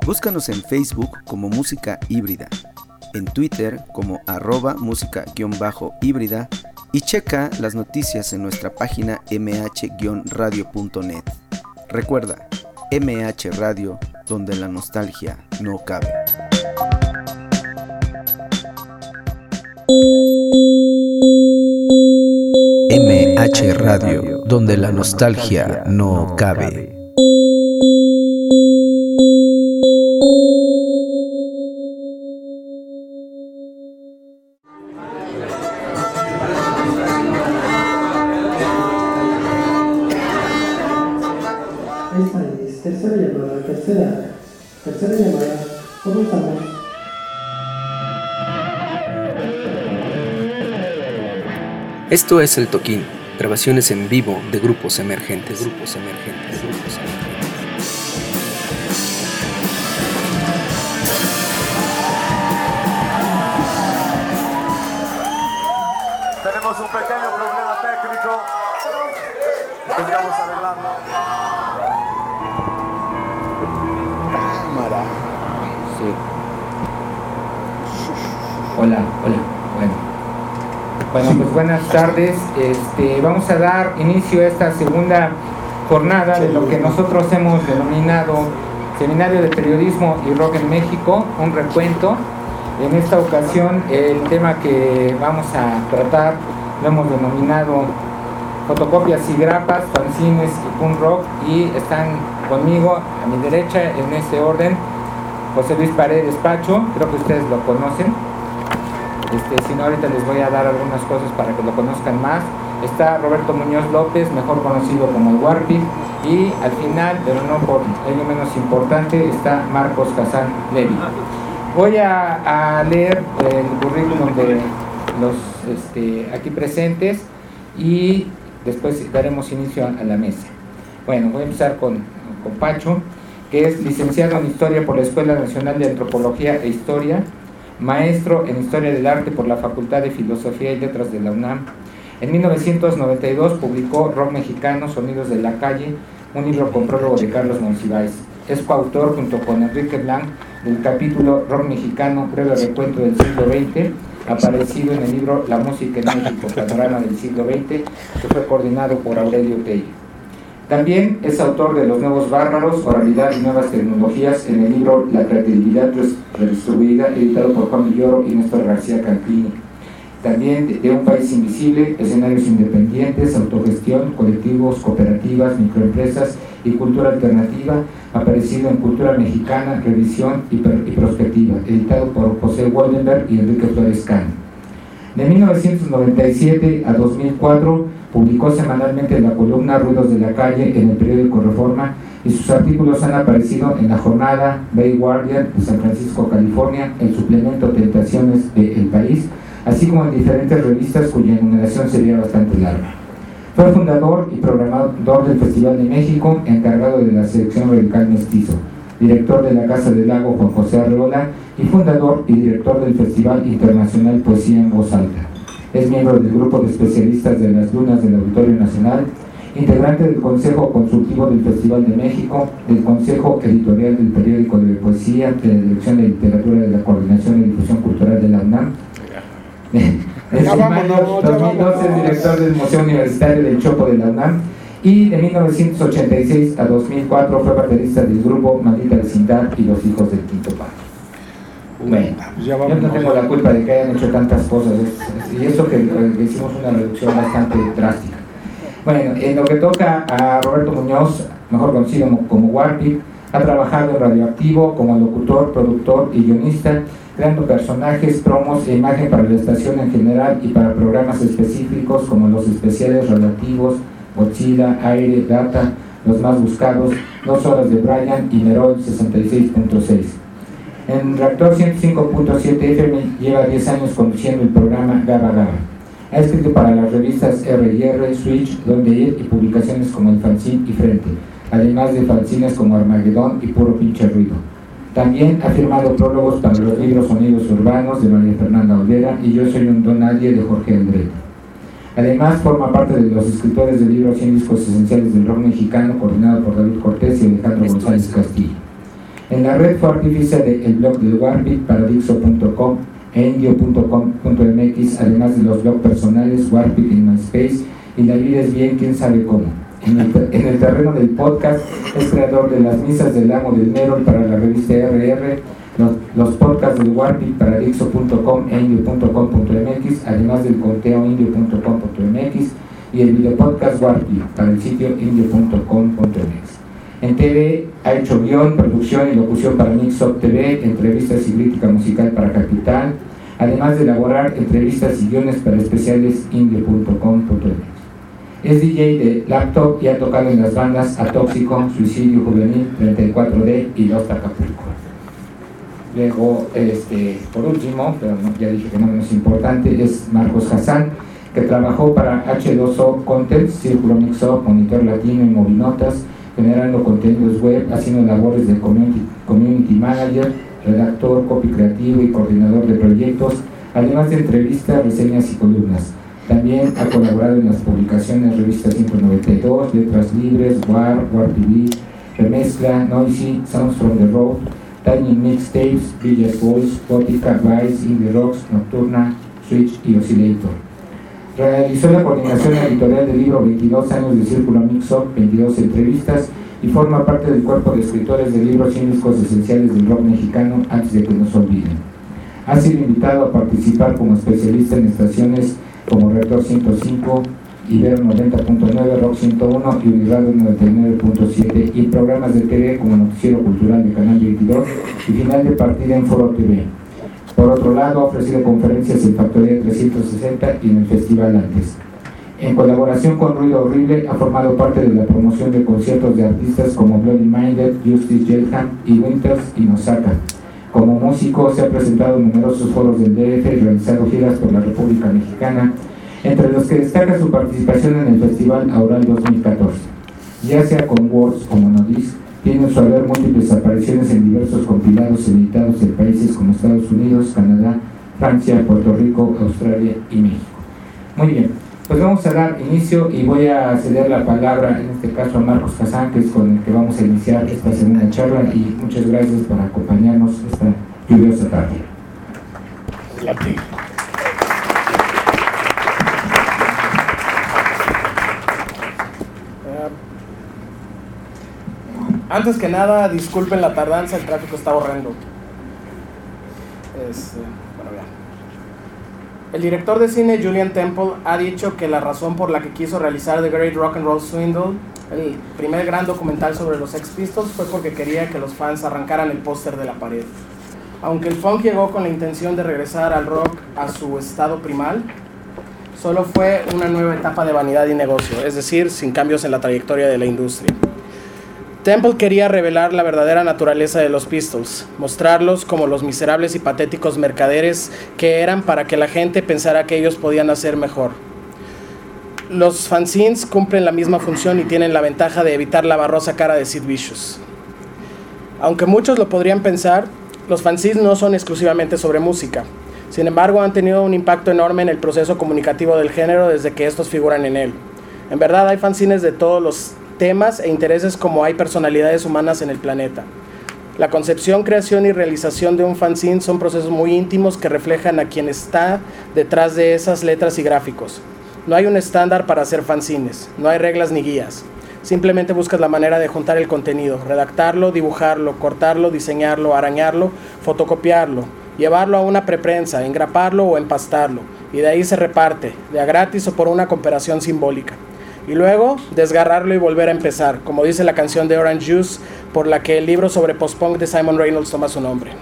Búscanos en Facebook como Música Híbrida, en Twitter como @música_híbrida y checa las noticias en nuestra página mh-radio.net. Recuerda, MH Radio, donde la nostalgia no cabe. MH Radio, donde la nostalgia no cabe. Esta es tercera llamada, comenzamos. Esto es El Toquín, grabaciones en vivo de grupos emergentes. Tenemos un pequeño problema técnico, tendríamos arreglarlo. Cámara. Sí. Hola. Bueno, pues buenas tardes. Vamos a dar inicio a esta segunda jornada de lo que nosotros hemos denominado Seminario de Periodismo y Rock en México, un recuento. En esta ocasión el tema que vamos a tratar lo hemos denominado fotocopias y grapas, fanzines y punk rock, y están conmigo a mi derecha en este orden José Luis Paredes Pacho, creo que ustedes lo conocen. Si no, ahorita les voy a dar algunas cosas para que lo conozcan más. Está Roberto Muñoz López, mejor conocido como el Warpig, y al final, pero no por ello menos importante, está Marcos Hassan Levy. Voy a leer el currículum de los aquí presentes y después daremos inicio a la mesa. Bueno, voy a empezar con Pacho, que es licenciado en Historia por la Escuela Nacional de Antropología e Historia, maestro en Historia del Arte por la Facultad de Filosofía y Letras de la UNAM. En 1992 publicó Rock Mexicano, Sonidos de la Calle, un libro con prólogo de Carlos Monsiváis. Es coautor junto con Enrique Blanc del capítulo Rock Mexicano, breve recuento del siglo XX, aparecido en el libro La Música en México, Panorama del siglo XX, que fue coordinado por Aurelio Tello. También es autor de Los Nuevos Bárbaros, Oralidad y Nuevas Tecnologías, en el libro La Creatividad Redistribuida, editado por Juan Villoro y Néstor García Canclini. También de Un País Invisible, Escenarios Independientes, Autogestión, Colectivos, Cooperativas, Microempresas y Cultura Alternativa, aparecido en Cultura Mexicana, Revisión y Prospectiva, editado por José Waldenberg y Enrique Flores Cano. De 1997 a 2004 publicó semanalmente la columna Ruidos de la Calle en el periódico Reforma, y sus artículos han aparecido en La Jornada, Bay Guardian de San Francisco, California, el suplemento Tentaciones de El País, así como en diferentes revistas cuya enumeración sería bastante larga. Fue fundador y programador del Festival de México, encargado de la selección radical mestizo, director de la Casa del Lago Juan José Arreola y fundador y director del Festival Internacional Poesía en Voz Alta. Es miembro del grupo de especialistas de las Lunas del Auditorio Nacional, integrante del Consejo Consultivo del Festival de México, del Consejo Editorial del Periódico de Poesía, de la Dirección de Literatura de la Coordinación de Difusión Cultural de la UNAM. Desde mayo 2012 es director del Museo Universitario del Chopo de la UNAM, y de 1986 a 2004 fue baterista del grupo Maldita Vecindad y Los Hijos del Quinto Patio. Bueno, yo no tengo la culpa de que hayan hecho tantas cosas, y eso que hicimos una reducción bastante drástica. Bueno, en lo que toca a Roberto Muñoz, mejor conocido como Warpig, ha trabajado en Radioactivo como locutor, productor y guionista, creando personajes, promos e imagen para la estación en general y para programas específicos como los especiales radioactivos, Godzilla, Aire, Data, Los Más Buscados, 2 Horas de Brian y Merol 66.6. En Reactor 105.7 FM lleva 10 años conduciendo el programa Gaba Gaba. Ha escrito para las revistas R&R, Switch, Donde Ir y publicaciones como El Fanzine y Frente, además de fanzines como Armagedón y Puro Pinche Ruido. También ha firmado prólogos para los libros Sonidos Urbanos de María Fernanda Olvera y Yo Soy un Don Nadie de Jorge André. Además, forma parte de los escritores del libro 100 discos esenciales del rock mexicano, coordinado por David Cortés y Alejandro González Castillo. En la red fue artífice del blog del Warpit para Dixo.com e Indio.com.mx, además de los blogs personales Warpit en MySpace y La vida es bien, quién sabe cómo. En el terreno del podcast es creador de las misas del amo del Merol para la revista RR, los podcasts del Warpit para Dixo.com e Indio.com.mx, además del conteo Indio.com.mx y el videopodcast Warpit para el sitio Indio.com.mx. En TV ha hecho guión, producción y locución para Mixup TV, entrevistas y crítica musical para Capital, además de elaborar entrevistas y guiones para especiales Indio.com.mx. Es DJ de laptop y ha tocado en las bandas Atóxico, Suicidio Juvenil, 34D y Los Acapulco. Luego, por último, pero no, ya dije que no menos importante, es Marcos Hassan, que trabajó para H2O Content, Círculo Mixup, Monitor Latino y Movinotas, generando contenidos web, haciendo labores de community manager, redactor, copy creativo y coordinador de proyectos, además de entrevistas, reseñas y columnas. También ha colaborado en las publicaciones Revista 192, Letras Libres, War TV, Remezcla, Noisy, Sounds from the Road, Tiny Mixtapes, Village Boys, Gótica, Vice, Indie Rocks, Nocturna, Switch y Oscillator. Realizó la coordinación editorial del libro 22 años de Círculo Mixup, 22 entrevistas, y forma parte del cuerpo de escritores de libros y discos esenciales del rock mexicano antes de que nos olviden. Ha sido invitado a participar como especialista en estaciones como Reactor 105, Ibero 90.9, Rock 101 y Uniradio 99.7, y programas de TV como Noticiero Cultural de Canal 22 y Final de Partida en Foro TV. Por otro lado, ha ofrecido conferencias en Factoría 360 y en el Festival Antes. En colaboración con Ruido Horrible, ha formado parte de la promoción de conciertos de artistas como Bloody Minded, Justice Jelham y Winters en Osaka. Como músico, se ha presentado en numerosos foros del DF y realizado giras por la República Mexicana, entre los que destaca su participación en el Festival Aural 2014. Ya sea con Words o Monodisc, tiene en su haber múltiples apariciones en diversos compilados editados en países como Estados Unidos, Canadá, Francia, Puerto Rico, Australia y México. Muy bien, pues vamos a dar inicio y voy a ceder la palabra, en este caso a Marcos Hassan, que es con el que vamos a iniciar esta segunda charla, y muchas gracias por acompañarnos esta lluviosa tarde. Antes que nada, disculpen la tardanza, el tráfico está horrendo. Bueno, ya. El director de cine Julian Temple ha dicho que la razón por la que quiso realizar The Great Rock and Roll Swindle, el primer gran documental sobre los Sex Pistols, fue porque quería que los fans arrancaran el póster de la pared. Aunque el funk llegó con la intención de regresar al rock a su estado primal, solo fue una nueva etapa de vanidad y negocio, es decir, sin cambios en la trayectoria de la industria. Temple quería revelar la verdadera naturaleza de los Pistols, mostrarlos como los miserables y patéticos mercaderes que eran para que la gente pensara que ellos podían hacer mejor. Los fanzines cumplen la misma función y tienen la ventaja de evitar la barrosa cara de Sid Vicious. Aunque muchos lo podrían pensar, los fanzines no son exclusivamente sobre música. Sin embargo, han tenido un impacto enorme en el proceso comunicativo del género desde que estos figuran en él. En verdad, hay fanzines de todos los temas e intereses como hay personalidades humanas en el planeta. La concepción, creación y realización de un fanzine son procesos muy íntimos que reflejan a quien está detrás de esas letras y gráficos. No hay un estándar para hacer fanzines, no hay reglas ni guías. Simplemente buscas la manera de juntar el contenido, redactarlo, dibujarlo, cortarlo, diseñarlo, arañarlo, fotocopiarlo, llevarlo a una preprensa, engraparlo o empastarlo, y de ahí se reparte, de a gratis o por una cooperación simbólica. Y luego desgarrarlo y volver a empezar, como dice la canción de Orange Juice, por la que el libro sobre post-punk de Simon Reynolds toma su nombre.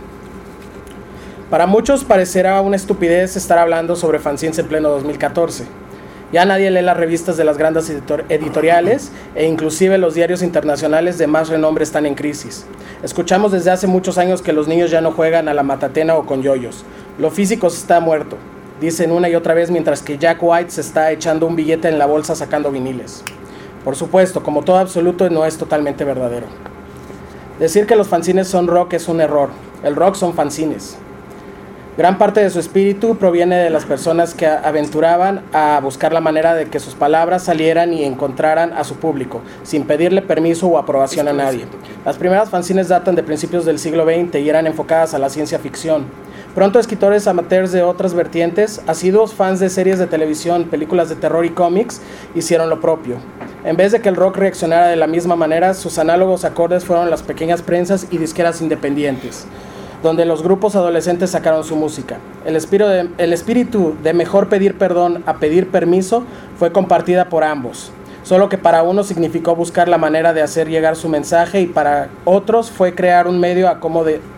Para muchos parecerá una estupidez estar hablando sobre fanzines en pleno 2014. Ya nadie lee las revistas de las grandes editoriales e inclusive los diarios internacionales de más renombre están en crisis. Escuchamos desde hace muchos años que los niños ya no juegan a la matatena o con yoyos. Lo físico está muerto, dicen una y otra vez, mientras que Jack White se está echando un billete en la bolsa sacando viniles. Por supuesto, como todo absoluto, no es totalmente verdadero. Decir que los fanzines son rock es un error. El rock son fanzines. Gran parte de su espíritu proviene de las personas que aventuraban a buscar la manera de que sus palabras salieran y encontraran a su público, sin pedirle permiso o aprobación a nadie. Las primeras fanzines datan de principios del siglo XX y eran enfocadas a la ciencia ficción. Pronto escritores amateurs de otras vertientes, asiduos fans de series de televisión, películas de terror y cómics, hicieron lo propio. En vez de que el rock reaccionara de la misma manera, sus análogos acordes fueron las pequeñas prensas y disqueras independientes, donde los grupos adolescentes sacaron su música. El espíritu de mejor pedir perdón a pedir permiso fue compartida por ambos, solo que para unos significó buscar la manera de hacer llegar su mensaje y para otros fue crear un medio a como dé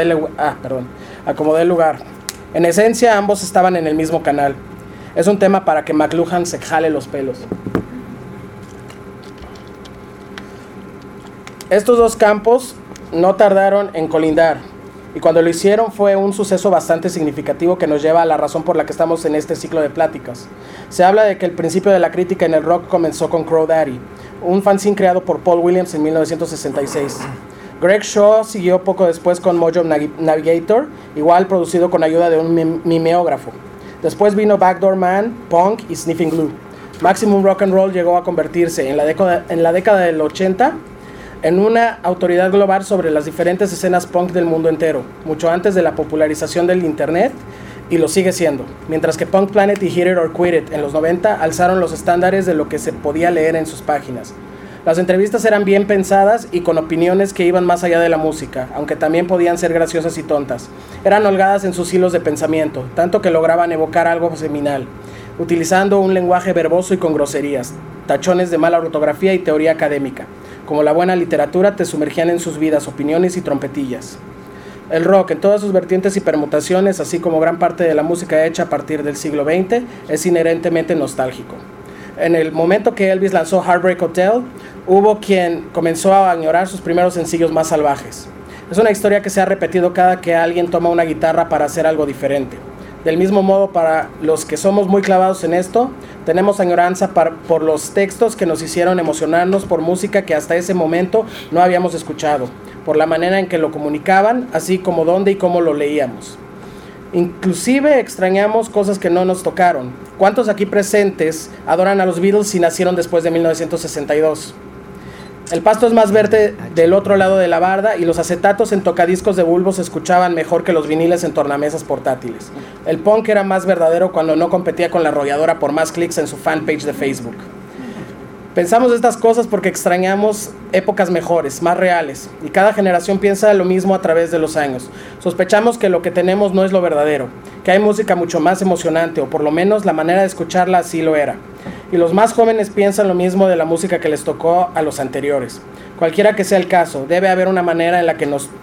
lugar. En esencia, ambos estaban en el mismo canal. Es un tema para que McLuhan se jale los pelos. Estos dos campos no tardaron en colindar, y cuando lo hicieron fue un suceso bastante significativo que nos lleva a la razón por la que estamos en este ciclo de pláticas. Se habla de que el principio de la crítica en el rock comenzó con Crow Daddy, un fanzine creado por Paul Williams en 1966. Greg Shaw siguió poco después con Mojo Navigator, igual producido con ayuda de un mimeógrafo. Después vino Backdoor Man, Punk y Sniffing Glue. Maximum Rock and Roll llegó a convertirse en la década del 80 en una autoridad global sobre las diferentes escenas punk del mundo entero, mucho antes de la popularización del internet, y lo sigue siendo, mientras que Punk Planet y Hit It or Quit It en los 90 alzaron los estándares de lo que se podía leer en sus páginas. Las entrevistas eran bien pensadas y con opiniones que iban más allá de la música, aunque también podían ser graciosas y tontas. Eran holgadas en sus hilos de pensamiento, tanto que lograban evocar algo seminal, utilizando un lenguaje verboso y con groserías, tachones de mala ortografía y teoría académica. Como la buena literatura, te sumergían en sus vidas, opiniones y trompetillas. El rock, en todas sus vertientes y permutaciones, así como gran parte de la música hecha a partir del siglo XX, es inherentemente nostálgico. En el momento que Elvis lanzó Heartbreak Hotel, hubo quien comenzó a añorar sus primeros sencillos más salvajes. Es una historia que se ha repetido cada que alguien toma una guitarra para hacer algo diferente. Del mismo modo, para los que somos muy clavados en esto, tenemos añoranza por los textos que nos hicieron emocionarnos por música que hasta ese momento no habíamos escuchado, por la manera en que lo comunicaban, así como dónde y cómo lo leíamos. Inclusive extrañamos cosas que no nos tocaron. ¿Cuántos aquí presentes adoran a los Beatles y nacieron después de 1962? El pasto es más verde del otro lado de la barda y los acetatos en tocadiscos de bulbo se escuchaban mejor que los viniles en tornamesas portátiles. El punk era más verdadero cuando no competía con la arrolladora por más clics en su fanpage de Facebook. Pensamos estas cosas porque extrañamos épocas mejores, más reales, y cada generación piensa lo mismo a través de los años. Sospechamos que lo que tenemos no es lo verdadero, que hay música mucho más emocionante, o por lo menos la manera de escucharla así lo era. Y los más jóvenes piensan lo mismo de la música que les tocó a los anteriores. Cualquiera que sea el caso, debe haber una manera en la que nos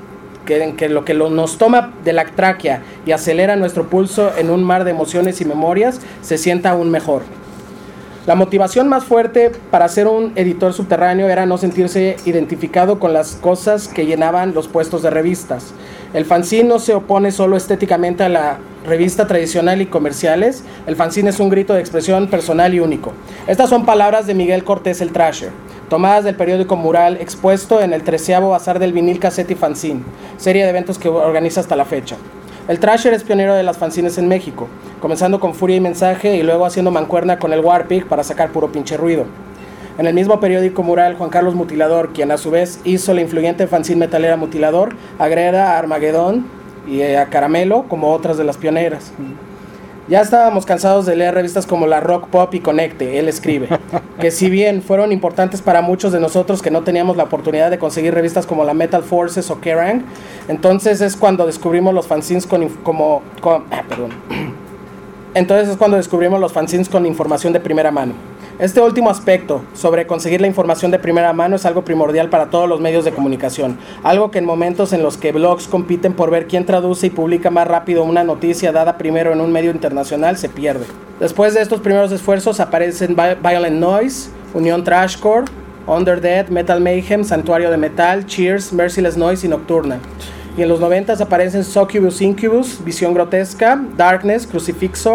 toma de la tráquea y acelera nuestro pulso en un mar de emociones y memorias se sienta aún mejor. La motivación más fuerte para ser un editor subterráneo era no sentirse identificado con las cosas que llenaban los puestos de revistas. El fanzine no se opone solo estéticamente a la revista tradicional y comerciales. El fanzine es un grito de expresión personal y único. Estas son palabras de Miguel Cortés el Thrasher, tomadas del periódico Mural, expuesto en el 13º Bazar del Vinil, Cassette y Fanzine, serie de eventos que organiza hasta la fecha. El Thrasher es pionero de las fanzines en México, comenzando con Furia y Mensaje y luego haciendo mancuerna con el Warpig para sacar puro pinche ruido. En el mismo periódico Mural, Juan Carlos Mutilador, quien a su vez hizo la influyente fanzine metalera Mutilador, agreda a Armagedón y a Caramelo como otras de las pioneras. Ya estábamos cansados de leer revistas como la Rock Pop y Conecte, él escribe, que si bien fueron importantes para muchos de nosotros que no teníamos la oportunidad de conseguir revistas como la Metal Forces o Kerrang, entonces es cuando descubrimos los fanzines con información de primera mano. Este último aspecto, sobre conseguir la información de primera mano, es algo primordial para todos los medios de comunicación, algo que en momentos en los que blogs compiten por ver quién traduce y publica más rápido una noticia dada primero en un medio internacional, se pierde. Después de estos primeros esfuerzos aparecen Violent Noise, Unión Thrashcore, Underdead, Metal Mayhem, Santuario de Metal, Cheers, Merciless Noise y Nocturna. Y en los 90s aparecen Succubus Incubus, Visión Grotesca, Darkness, Crucifixor,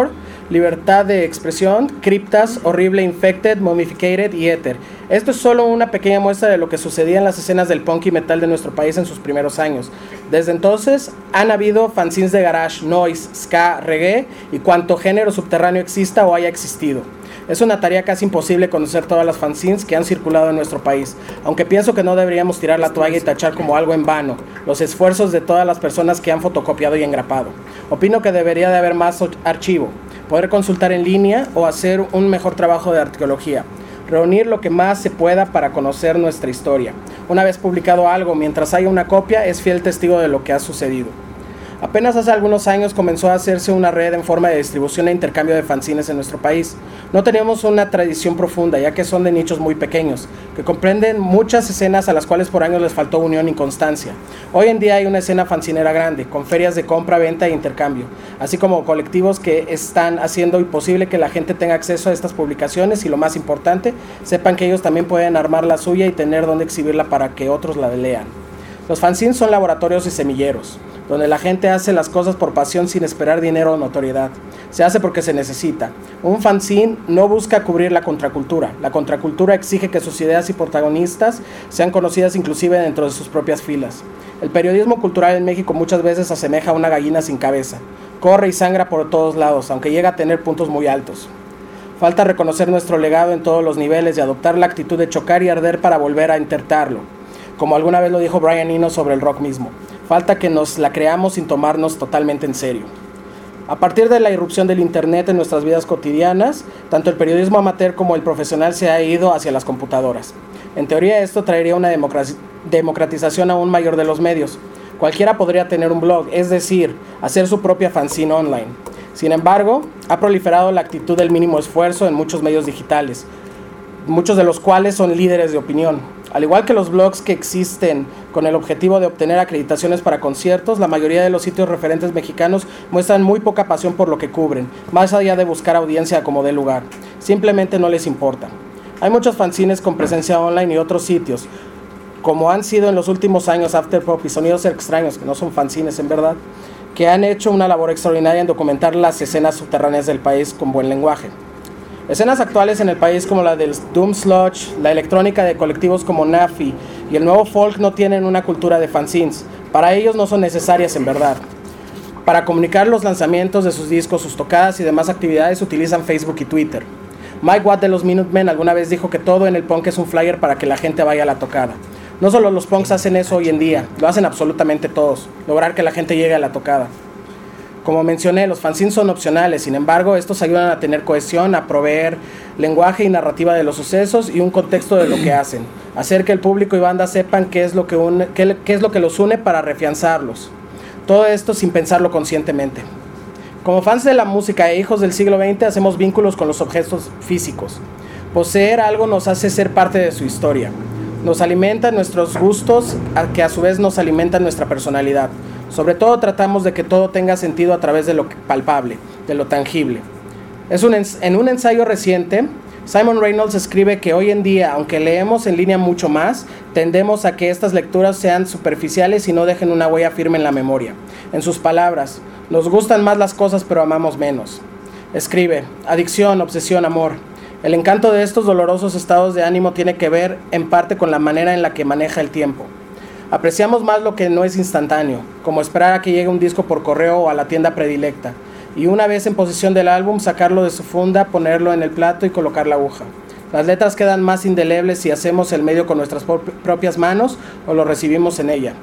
libertad de expresión, criptas, horrible, infected, mummificated y éter. Esto es solo una pequeña muestra de lo que sucedía en las escenas del punk y metal de nuestro país en sus primeros años. Desde entonces han habido fanzines de garage, noise, ska, reggae y cuanto género subterráneo exista o haya existido. Es una tarea casi imposible conocer todas las fanzines que han circulado en nuestro país, aunque pienso que no deberíamos tirar la toalla y tachar como algo en vano los esfuerzos de todas las personas que han fotocopiado y engrapado. Opino que debería de haber más archivo, poder consultar en línea o hacer un mejor trabajo de arqueología, reunir lo que más se pueda para conocer nuestra historia. Una vez publicado algo, mientras haya una copia, es fiel testigo de lo que ha sucedido. Apenas hace algunos años comenzó a hacerse una red en forma de distribución e intercambio de fanzines en nuestro país. No teníamos una tradición profunda, ya que son de nichos muy pequeños, que comprenden muchas escenas a las cuales por años les faltó unión y constancia. Hoy en día hay una escena fanzinera grande, con ferias de compra, venta e intercambio, así como colectivos que están haciendo imposible que la gente tenga acceso a estas publicaciones y, lo más importante, sepan que ellos también pueden armar la suya y tener donde exhibirla para que otros la lean. Los fanzines son laboratorios y semilleros, donde la gente hace las cosas por pasión sin esperar dinero o notoriedad. Se hace porque se necesita. Un fanzine no busca cubrir la contracultura. La contracultura exige que sus ideas y protagonistas sean conocidas inclusive dentro de sus propias filas. El periodismo cultural en México muchas veces asemeja a una gallina sin cabeza. Corre y sangra por todos lados, aunque llega a tener puntos muy altos. Falta reconocer nuestro legado en todos los niveles y adoptar la actitud de chocar y arder para volver a intentarlo, como alguna vez lo dijo Brian Eno sobre el rock mismo. Falta que nos la creamos sin tomarnos totalmente en serio. A partir de la irrupción del internet en nuestras vidas cotidianas, tanto el periodismo amateur como el profesional se ha ido hacia las computadoras. En teoría esto traería una democratización aún mayor de los medios. Cualquiera podría tener un blog, es decir, hacer su propia fanzine online. Sin embargo, ha proliferado la actitud del mínimo esfuerzo en muchos medios digitales, muchos de los cuales son líderes de opinión. Al igual que los blogs que existen con el objetivo de obtener acreditaciones para conciertos, la mayoría de los sitios referentes mexicanos muestran muy poca pasión por lo que cubren, más allá de buscar audiencia como dé lugar. Simplemente no les importa. Hay muchos fanzines con presencia online y otros sitios, como han sido en los últimos años Afterpop y Sonidos Extraños, que no son fanzines en verdad, que han hecho una labor extraordinaria en documentar las escenas subterráneas del país con buen lenguaje. Escenas actuales en el país como la del Doom Sludge, la electrónica de colectivos como Nafi y el nuevo folk no tienen una cultura de fanzines. Para ellos no son necesarias en verdad. Para comunicar los lanzamientos de sus discos, sus tocadas y demás actividades utilizan Facebook y Twitter. Mike Watt de los Minutemen alguna vez dijo que todo en el punk es un flyer para que la gente vaya a la tocada. No solo los punks hacen eso hoy en día, lo hacen absolutamente todos, lograr que la gente llegue a la tocada. Como mencioné, los fanzines son opcionales, sin embargo, estos ayudan a tener cohesión, a proveer lenguaje y narrativa de los sucesos y un contexto de lo que hacen, hacer que el público y banda sepan qué es lo que los une para reafianzarlos. Todo esto sin pensarlo conscientemente. Como fans de la música e hijos del siglo XX, hacemos vínculos con los objetos físicos. Poseer algo nos hace ser parte de su historia. Nos alimenta nuestros gustos, que a su vez nos alimentan nuestra personalidad. Sobre todo tratamos de que todo tenga sentido a través de lo palpable, de lo tangible. En un ensayo reciente, Simon Reynolds escribe que hoy en día, aunque leemos en línea mucho más, tendemos a que estas lecturas sean superficiales y no dejen una huella firme en la memoria. En sus palabras, nos gustan más las cosas pero amamos menos. Escribe, adicción, obsesión, amor. El encanto de estos dolorosos estados de ánimo tiene que ver en parte con la manera en la que maneja el tiempo. Apreciamos más lo que no es instantáneo, como esperar a que llegue un disco por correo o a la tienda predilecta, y una vez en posesión del álbum, sacarlo de su funda, ponerlo en el plato y colocar la aguja. Las letras quedan más indelebles si hacemos el medio con nuestras propias manos o lo recibimos en ella.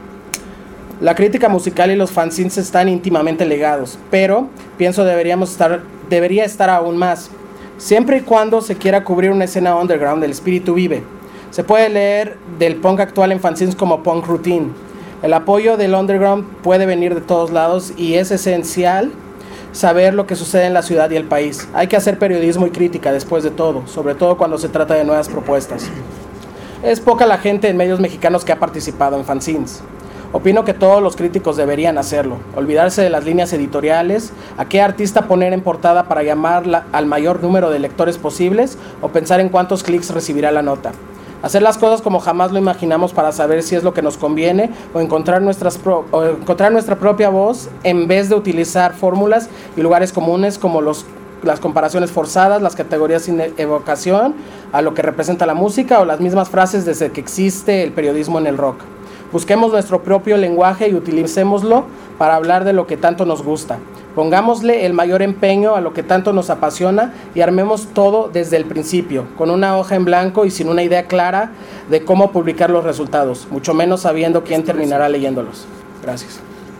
La crítica musical y los fanzines están íntimamente ligados, pero pienso debería estar aún más. Siempre y cuando se quiera cubrir una escena underground, el espíritu vive. Se puede leer del punk actual en fanzines como Punk Routine. El apoyo del underground puede venir de todos lados y es esencial saber lo que sucede en la ciudad y el país. Hay que hacer periodismo y crítica después de todo, sobre todo cuando se trata de nuevas propuestas. Es poca la gente en medios mexicanos que ha participado en fanzines. Opino que todos los críticos deberían hacerlo, olvidarse de las líneas editoriales, a qué artista poner en portada para llamar al mayor número de lectores posibles o pensar en cuántos clics recibirá la nota. Hacer las cosas como jamás lo imaginamos para saber si es lo que nos conviene o encontrar nuestra propia voz en vez de utilizar fórmulas y lugares comunes como los las comparaciones forzadas, las categorías sin evocación a lo que representa la música o las mismas frases desde que existe el periodismo en el rock. Busquemos nuestro propio lenguaje y utilicémoslo para hablar de lo que tanto nos gusta. Pongámosle el mayor empeño a lo que tanto nos apasiona y armemos todo desde el principio, con una hoja en blanco y sin una idea clara de cómo publicar los resultados, mucho menos sabiendo quién terminará leyéndolos. Gracias.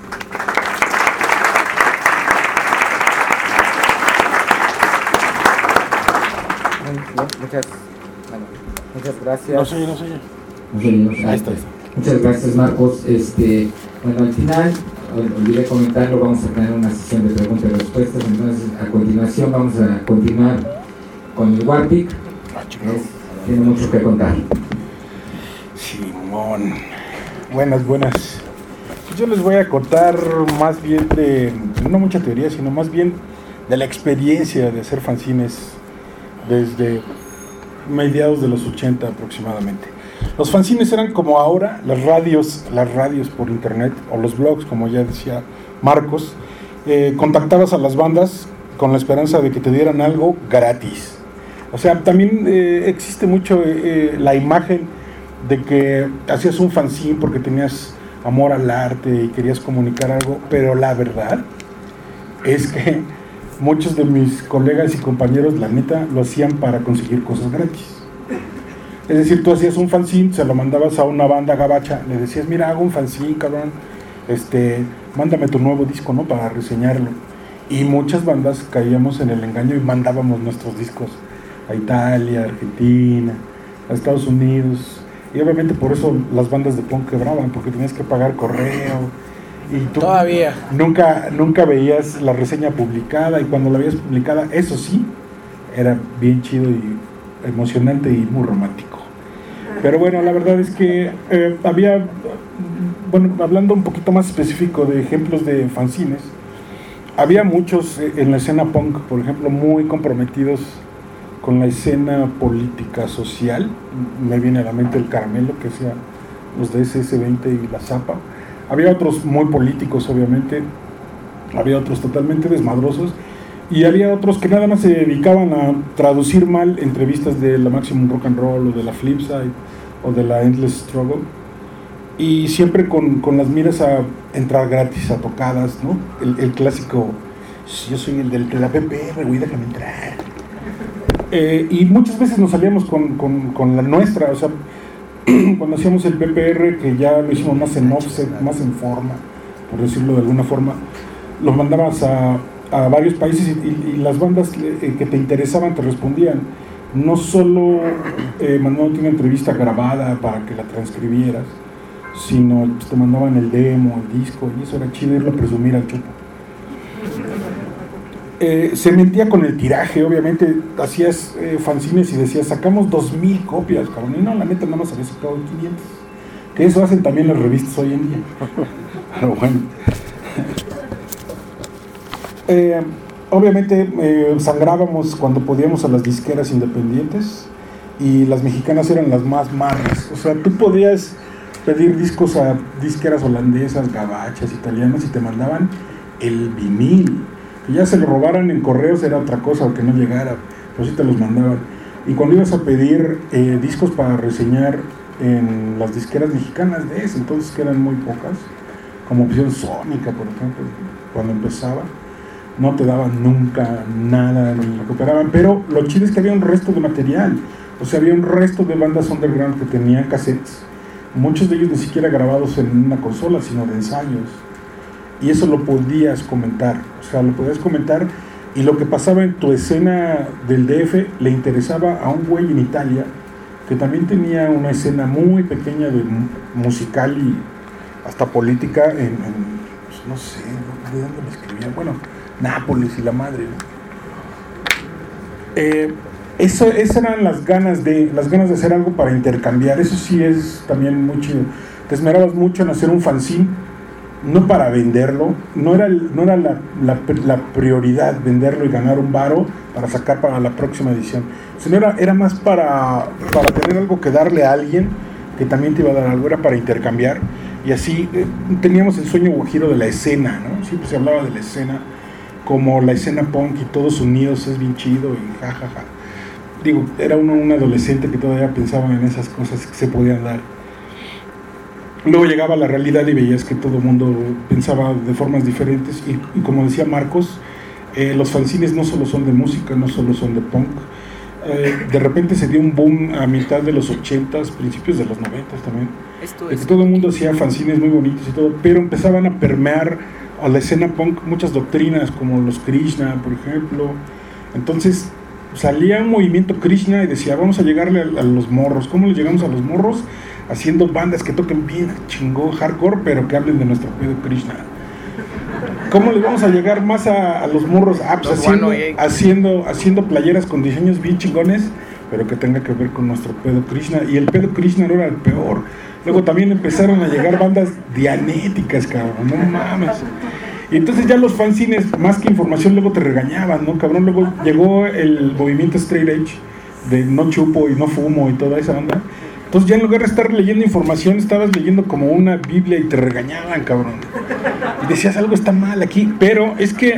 Muchas gracias. No sé. Ahí está. Muchas gracias, Marcos. Bueno, al final, olvidé comentarlo, vamos a tener una sesión de preguntas y respuestas. Entonces, a continuación, vamos a continuar con el Warpic. Tiene mucho que contar. Simón. Buenas. Pues yo les voy a contar más bien no mucha teoría, sino más bien de la experiencia de hacer fanzines desde mediados de los 80 aproximadamente. Los fanzines eran como ahora las radios por internet o los blogs, como ya decía Marcos. Contactabas a las bandas con la esperanza de que te dieran algo gratis. O sea, también existe mucho la imagen de que hacías un fanzine porque tenías amor al arte y querías comunicar algo, pero la verdad es que muchos de mis colegas y compañeros, la neta, lo hacían para conseguir cosas gratis. Es decir, tú hacías un fanzine, se lo mandabas a una banda gabacha, le decías, mira, hago un fanzine, cabrón, mándame tu nuevo disco, ¿no?, para reseñarlo. Y muchas bandas caíamos en el engaño y mandábamos nuestros discos a Italia, Argentina, a Estados Unidos. Y obviamente por eso las bandas de punk quebraban, porque tenías que pagar correo. Y tú todavía nunca veías la reseña publicada, y cuando la veías publicada, eso sí, era bien chido y emocionante y muy romántico. Pero bueno, la verdad es que había, hablando un poquito más específico de ejemplos de fanzines, había muchos en la escena punk, por ejemplo, muy comprometidos con la escena política social. Me viene a la mente el Caramelo, que hacía los de SS-20 y la Zapa. Había otros muy políticos, obviamente, había otros totalmente desmadrosos, y había otros que nada más se dedicaban a traducir mal entrevistas de la Maximum Rock and Roll o de la Flipside o de la Endless Struggle, y siempre con las miras a entrar gratis a tocadas, ¿no? El clásico, yo soy el de la PPR, güey, déjame entrar. Y muchas veces nos salíamos con la nuestra, o sea, cuando hacíamos el PPR, que ya lo hicimos más en offset, más en forma, por decirlo de alguna forma, lo mandabas a varios países y las bandas que te interesaban te respondían, no solo mandándote una entrevista grabada para que la transcribieras, sino te mandaban el demo, el disco, y eso era chido irlo a presumir al chupo. Se mentía con el tiraje, obviamente. Hacías fanzines y decías, sacamos 2,000 copias, cabrón, y no, la neta, nada más había sacado 500, que eso hacen también las revistas hoy en día. Pero bueno, obviamente sangrábamos cuando podíamos a las disqueras independientes, y las mexicanas eran las más marras. O sea, tú podías pedir discos a disqueras holandesas, gabachas, italianas, y te mandaban el vinil. Que ya se lo robaran en correos era otra cosa, o que no llegara, pero sí te los mandaban. Y cuando ibas a pedir discos para reseñar en las disqueras mexicanas de ese entonces, que eran muy pocas, como Opción Sónica, por ejemplo, cuando empezaba, no te daban nunca nada, ni recuperaban. Pero lo chido es que había un resto de material, o sea, había un resto de bandas underground que tenían cassettes, muchos de ellos ni siquiera grabados en una consola, sino de ensayos. Y eso lo podías comentar, y lo que pasaba en tu escena del DF le interesaba a un güey en Italia que también tenía una escena muy pequeña de musical y hasta política en pues no sé, ¿de dónde me escribían? Bueno, Nápoles y la madre, ¿no? Esas eran las ganas de hacer algo para intercambiar. Eso sí es también muy chido. Te esmerabas mucho en hacer un fanzine, no para venderlo, no era la prioridad venderlo y ganar un varo para sacar para la próxima edición, sino era más para tener algo que darle a alguien que también te iba a dar algo, era para intercambiar. Y así teníamos el sueño guajiro de la escena, ¿no? Siempre se hablaba de la escena, como la escena punk y todos unidos es bien chido y jajaja. Digo, era uno un adolescente que todavía pensaba en esas cosas que se podían dar. Luego llegaba la realidad y veías que todo el mundo pensaba de formas diferentes y como decía Marcos, los fanzines no solo son de música, no solo son de punk. De repente se dio un boom a mitad de los 80s, principios de los 90s también, de que todo el mundo hacía fanzines muy bonitos y todo, pero empezaban a permear a la escena punk muchas doctrinas como los Krishna, por ejemplo. Entonces salía un movimiento Krishna y decía, vamos a llegarle a los morros. ¿Cómo le llegamos a los morros? Haciendo bandas que toquen bien chingón hardcore, pero que hablen de nuestro pedo Krishna. ¿Cómo le vamos a llegar más a los morros? Pues haciendo playeras con diseños bien chingones, pero que tenga que ver con nuestro pedo Krishna. Y el pedo Krishna no era el peor. Luego también empezaron a llegar bandas dianéticas, cabrón, no mames. Y entonces ya los fanzines, más que información, luego te regañaban, ¿no, cabrón? Luego llegó el movimiento straight edge, de no chupo y no fumo y toda esa onda. Entonces ya en lugar de estar leyendo información, estabas leyendo como una Biblia y te regañaban, cabrón. Y decías, algo está mal aquí, pero es que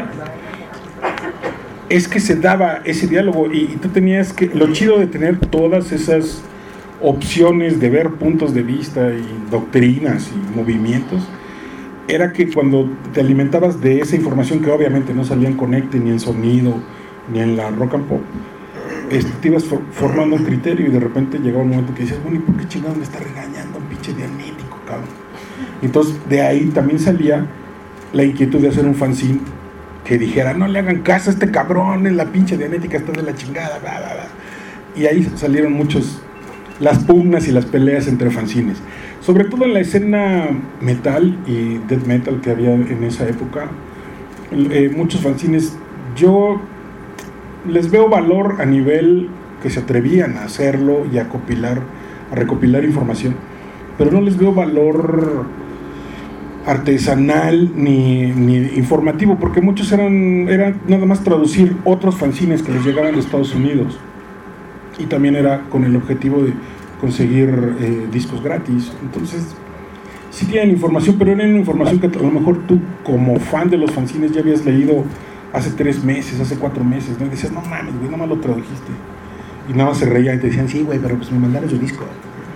se daba ese diálogo y tú tenías que... Lo chido de tener todas esas opciones de ver puntos de vista y doctrinas y movimientos era que cuando te alimentabas de esa información que obviamente no salía en Conecte, ni en Sonido, ni en la Rock and Pop, te ibas formando un criterio y de repente llegaba un momento que decías, bueno, ¿y por qué chingado me está regañando un pinche dianético, cabrón? Entonces de ahí también salía la inquietud de hacer un fanzine que dijera, no le hagan caso a este cabrón, en la pinche dianética está de la chingada, bla, bla, bla. Y ahí salieron muchos, las pugnas y las peleas entre fanzines, sobre todo en la escena metal y death metal que había en esa época. Muchos fanzines, yo les veo valor a nivel que se atrevían a hacerlo y a recopilar información, pero no les veo valor artesanal ni informativo, porque muchos eran nada más traducir otros fanzines que les llegaban de Estados Unidos, y también era con el objetivo de conseguir discos gratis. Entonces sí tienen información, pero era una información que a lo mejor tú como fan de los fanzines ya habías leído hace 3 meses, hace 4 meses, ¿no? Y decías, no mames, güey, nomás lo tradujiste. Y nada más se reían y te decían, sí, güey, pero pues me mandaron su disco.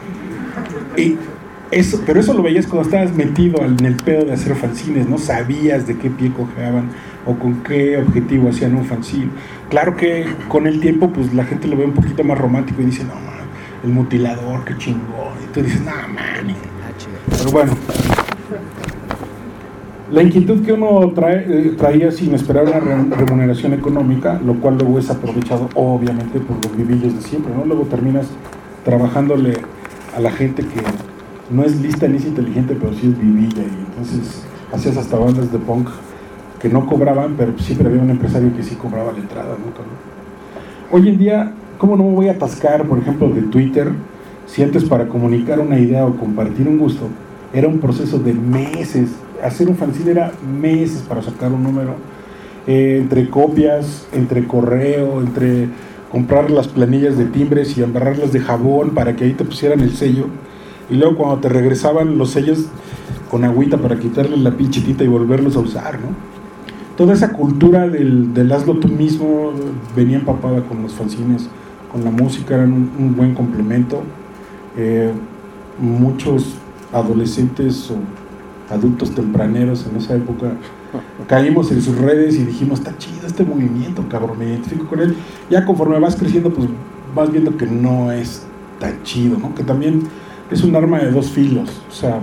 Pero eso lo veías cuando estabas metido en el pedo de hacer fanzines, no sabías de qué pie cojeaban o con qué objetivo hacían un fanzine. Claro que con el tiempo pues la gente lo ve un poquito más romántico y dice, no man, el mutilador, qué chingón. Y tú dices, no man. Pero bueno, la inquietud que uno traía sin esperar una remuneración económica, lo cual luego es aprovechado obviamente por los vivillos de siempre, ¿no? Luego terminas trabajándole a la gente que no es lista ni es inteligente, pero sí es vivilla, y entonces hacías hasta bandas de punk que no cobraban, pero siempre había un empresario que sí cobraba la entrada, ¿no? Hoy en día, ¿cómo no me voy a atascar, por ejemplo, de Twitter, si antes para comunicar una idea o compartir un gusto era un proceso de meses? Hacer un fanzine era meses para sacar un número, entre copias, entre correo, entre comprar las planillas de timbres y embarrarlas de jabón para que ahí te pusieran el sello, y luego cuando te regresaban los sellos con agüita para quitarle la pinche tinta y volverlos a usar, ¿no? Toda esa cultura del hazlo tú mismo venía empapada con los fanzines, con la música, eran un buen complemento. Muchos adolescentes o adultos tempraneros en esa época caímos en sus redes y dijimos, está chido este movimiento, cabrón, me identifico con él. Ya conforme vas creciendo, pues vas viendo que no es tan chido, ¿no? Que también es un arma de 2 filos. O sea,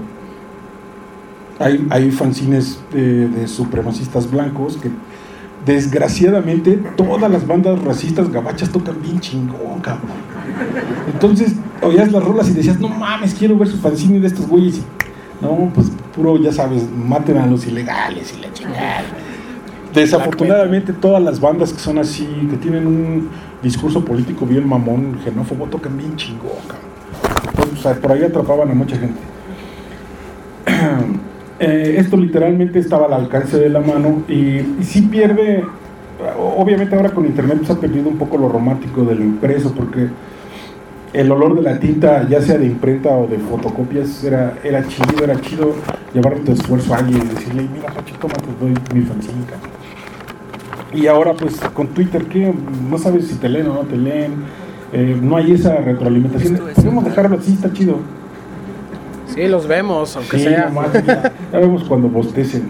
hay fanzines de supremacistas blancos que desgraciadamente todas las bandas racistas gabachas tocan bien chingón, cabrón. Entonces oías las rolas y decías, no mames, quiero ver su fanzine de estos güeyes. No, pues puro, ya sabes, maten a los ilegales y la chingada. Desafortunadamente todas las bandas que son así, que tienen un discurso político bien mamón, xenófobo, tocan bien chingón, cabrón. Entonces, o sea, por ahí atrapaban a mucha gente. Esto literalmente estaba al alcance de la mano y sí pierde, obviamente ahora con internet se ha perdido un poco lo romántico de lo impreso, porque el olor de la tinta, ya sea de imprenta o de fotocopias, era chido llevarle tu esfuerzo a alguien y decirle, mira Pacho, toma, te doy mi fanzine. Y ahora pues con Twitter, ¿qué? No sabes si te leen o no te leen, no hay esa retroalimentación. Podemos dejarlo así, está chido. Sí, los vemos, aunque Sí, sea. nomás, ya vemos cuando bostecen.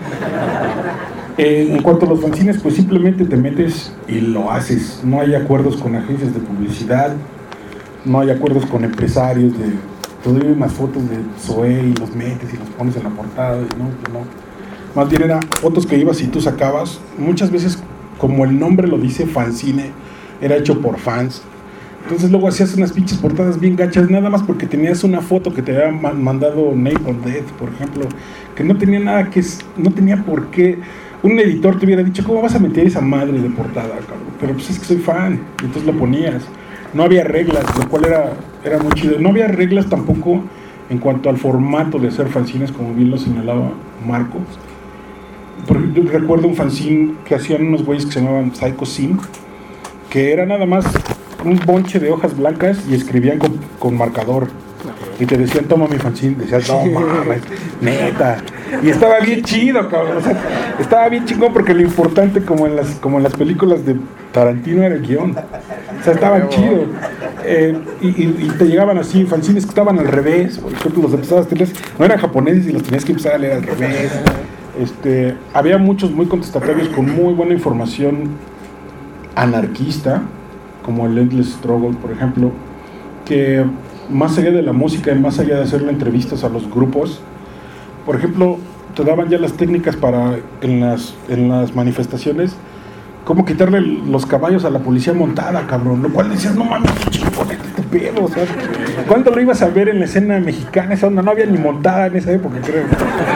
En cuanto a los fanzines, pues simplemente te metes y lo haces. No hay acuerdos con agencias de publicidad, no hay acuerdos con empresarios te doy unas fotos de Zoé y los metes y los pones en la portada y no. Más bien eran fotos que ibas y tú sacabas. Muchas veces, como el nombre lo dice, fanzine, era hecho por fans. Entonces luego hacías unas pinches portadas bien gachas, nada más porque tenías una foto que te había mandado Napalm Death, por ejemplo, que no tenía nada no tenía por qué. Un editor te hubiera dicho, ¿cómo vas a meter esa madre de portada, cabrón? Pero pues es que soy fan, y entonces lo ponías. No había reglas, lo cual era muy chido. No había reglas tampoco en cuanto al formato de hacer fanzines, como bien lo señalaba Marcos. Yo recuerdo un fanzine que hacían unos güeyes que se llamaban Psycho Sim, que era nada más un bonche de hojas blancas y escribían con marcador. Y te decían, toma mi fanzine. Decías, no mames, neta. Y estaba bien chido, cabrón. O sea, estaba bien chingón porque lo importante, como en las películas de Tarantino, era el guión. O sea, estaban chido. Y te llegaban así, fanzines que estaban al revés. Por ejemplo, los empezabas a tener, no eran japoneses y los tenías que empezar a leer al revés. Había muchos muy contestatorios con muy buena información anarquista, como el Endless Struggle, por ejemplo, que más allá de la música y más allá de hacerle entrevistas a los grupos, por ejemplo, te daban ya las técnicas para en las manifestaciones, cómo quitarle los caballos a la policía montada, cabrón, lo cual decías, no mames, qué chingón este pedo, o sea, ¿cuándo lo ibas a ver en la escena mexicana? Esa onda no había ni montada en esa época, creo.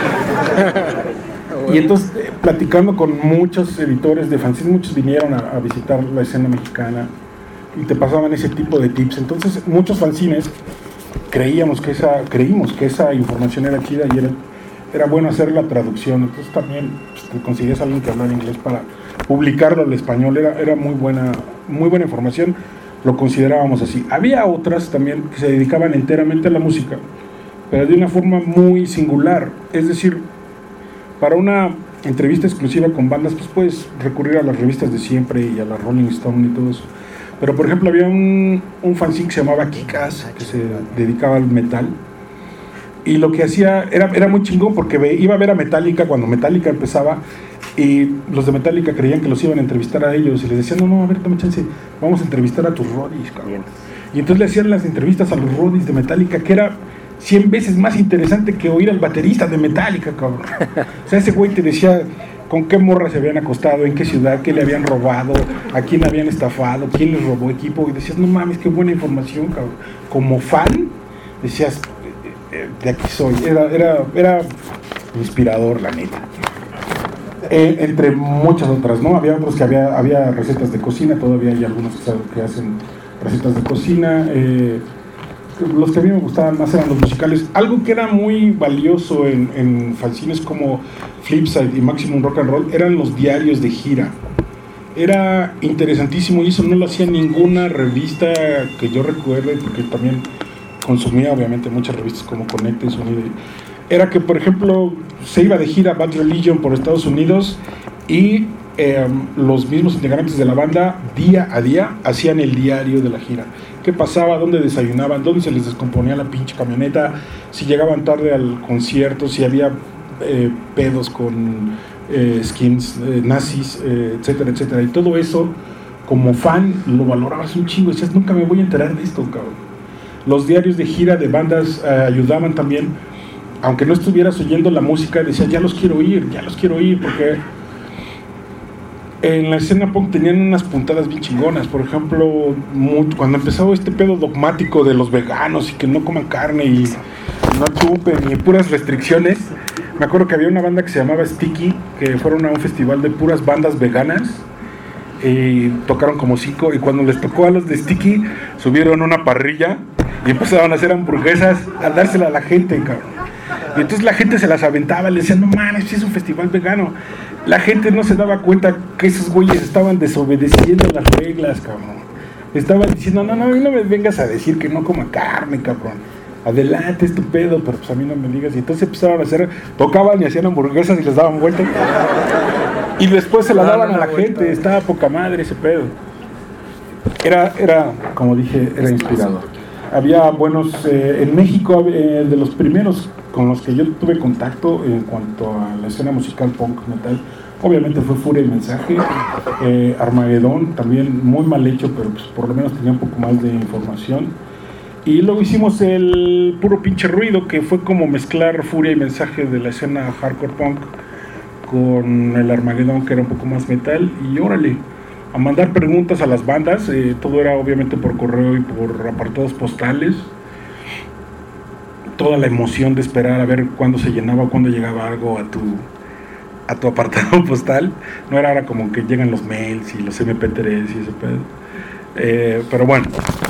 Y entonces, platicando con muchos editores de fanzines, muchos vinieron a visitar la escena mexicana y te pasaban ese tipo de tips. Entonces, muchos fanzines creímos que esa información era chida y era bueno hacer la traducción. Entonces, también te conseguías alguien que hablara inglés para publicarlo al español. Era muy buena información, lo considerábamos así. Había otras también que se dedicaban enteramente a la música, pero de una forma muy singular. Es decir, para una entrevista exclusiva con bandas, pues puedes recurrir a las revistas de siempre y a la Rolling Stone y todo eso. Pero por ejemplo había un fanzine que se llamaba Kick-Ass, que se dedicaba al metal, y lo que hacía era muy chingón porque iba a ver a Metallica cuando Metallica empezaba, y los de Metallica creían que los iban a entrevistar a ellos y les decían, no, a ver, dame chance, vamos a entrevistar a tus roadies, cabrón. Y entonces le hacían las entrevistas a los roadies de Metallica, que era 100 veces más interesante que oír al baterista de Metallica, cabrón. O sea, ese güey te decía con qué morra se habían acostado, en qué ciudad, qué le habían robado, a quién habían estafado, quién les robó equipo, y decías, no mames, qué buena información, cabrón. Como fan, decías, de aquí soy. Era inspirador, la neta. Entre muchas otras, ¿no? Había otros que había recetas de cocina, todavía hay algunos que hacen recetas de cocina. Los que a mí me gustaban más eran los musicales. Algo que era muy valioso en fanzines como Flipside y Maximum Rock and Roll eran los diarios de gira. Era interesantísimo y eso no lo hacía ninguna revista que yo recuerde, porque también consumía obviamente muchas revistas como Conecta y Sonido. Era que, por ejemplo, se iba de gira Bad Religion por Estados Unidos y los mismos integrantes de la banda día a día hacían el diario de la gira. ¿Qué pasaba? ¿Dónde desayunaban? ¿Dónde se les descomponía la pinche camioneta? Si llegaban tarde al concierto, si había pedos con skins nazis, etcétera, etcétera. Y todo eso, como fan, lo valorabas un chingo. Decías, nunca me voy a enterar de esto, cabrón. Los diarios de gira de bandas ayudaban también. Aunque no estuvieras oyendo la música, decías, ya los quiero oír, porque en la escena punk tenían unas puntadas bien chingonas. Por ejemplo, cuando empezó este pedo dogmático de los veganos y que no coman carne y no chupen y puras restricciones, me acuerdo que había una banda que se llamaba Sticky, que fueron a un festival de puras bandas veganas y tocaron como 5, y cuando les tocó a los de Sticky subieron una parrilla y empezaron a hacer hamburguesas, a dársela a la gente, cabrón. Y entonces la gente se las aventaba, le decían, no mames, es un festival vegano. La gente no se daba cuenta que esos güeyes estaban desobedeciendo las reglas, cabrón. Estaban diciendo, no me vengas a decir que no coma carne, cabrón. Adelante, es tu pedo, pero pues a mí no me digas. Y entonces empezaron a tocaban y hacían hamburguesas y les daban vuelta. Y después se la daban a la gente, estaba poca madre ese pedo. Era, como dije, era inspirador. Había buenos, en México, de los primeros con los que yo tuve contacto en cuanto a la escena musical punk metal, obviamente fue Furia y Mensaje, Armagedón, también muy mal hecho, pero pues por lo menos tenía un poco más de información. Y luego hicimos el Puro Pinche Ruido, que fue como mezclar Furia y Mensaje de la escena hardcore punk con el Armagedón, que era un poco más metal, y órale, a mandar preguntas a las bandas, todo era obviamente por correo y por apartados postales, toda la emoción de esperar a ver cuándo se llenaba, cuándo llegaba algo a tu apartado postal, no era ahora como que llegan los mails y los MP3 y ese pedo, pero bueno,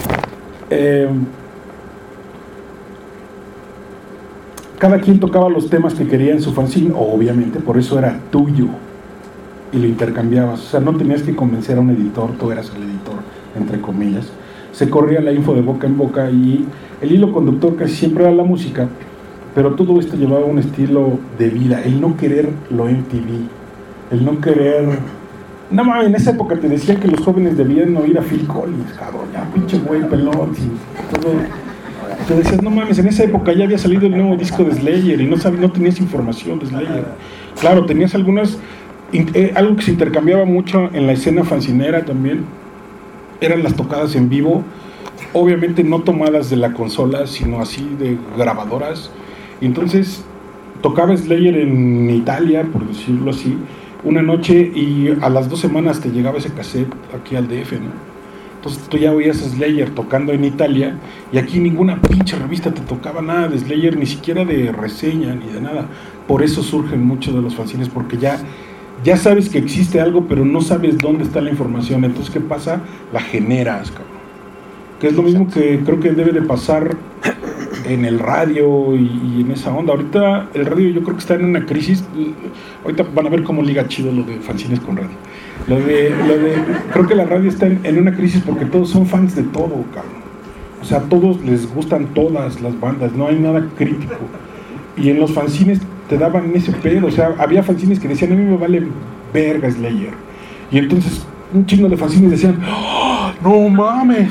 cada quien tocaba los temas que quería en su fanzine, obviamente, por eso era tuyo, y lo intercambiabas, o sea, no tenías que convencer a un editor, tú eras el editor, entre comillas. Se corría la info de boca en boca y el hilo conductor casi siempre era la música, pero todo esto llevaba un estilo de vida, el no querer lo MTV, el no querer... No mames, en esa época te decían que los jóvenes debían oír a Phil Collins, cabrón, ya pinche güey pelón, y todo. Te decías, no mames, en esa época ya había salido el nuevo disco de Slayer y no tenías información de Slayer. Claro, tenías algunas, algo que se intercambiaba mucho en la escena fancinera también, eran las tocadas en vivo, obviamente no tomadas de la consola, sino así de grabadoras. Y entonces tocaba Slayer en Italia, por decirlo así, una noche, y a las 2 semanas te llegaba ese cassette aquí al DF, ¿no? Entonces tú ya oías a Slayer tocando en Italia, y aquí ninguna pinche revista te tocaba nada de Slayer, ni siquiera de reseña, ni de nada. Por eso surgen muchos de los fanzines, porque ya sabes que existe algo, pero no sabes dónde está la información. Entonces, ¿qué pasa? La generas, cabrón. Que es lo mismo que creo que debe de pasar en el radio y en esa onda. Ahorita el radio yo creo que está en una crisis. Ahorita van a ver cómo liga chido lo de fanzines con radio. Creo que la radio está en una crisis porque todos son fans de todo, cabrón. O sea, a todos les gustan todas las bandas, no hay nada crítico. Y en los fanzines te daban ese pedo, o sea, había fanzines que decían, a mí me vale verga Slayer. Y entonces un chingo de fanzines decían, ¡oh, no mames!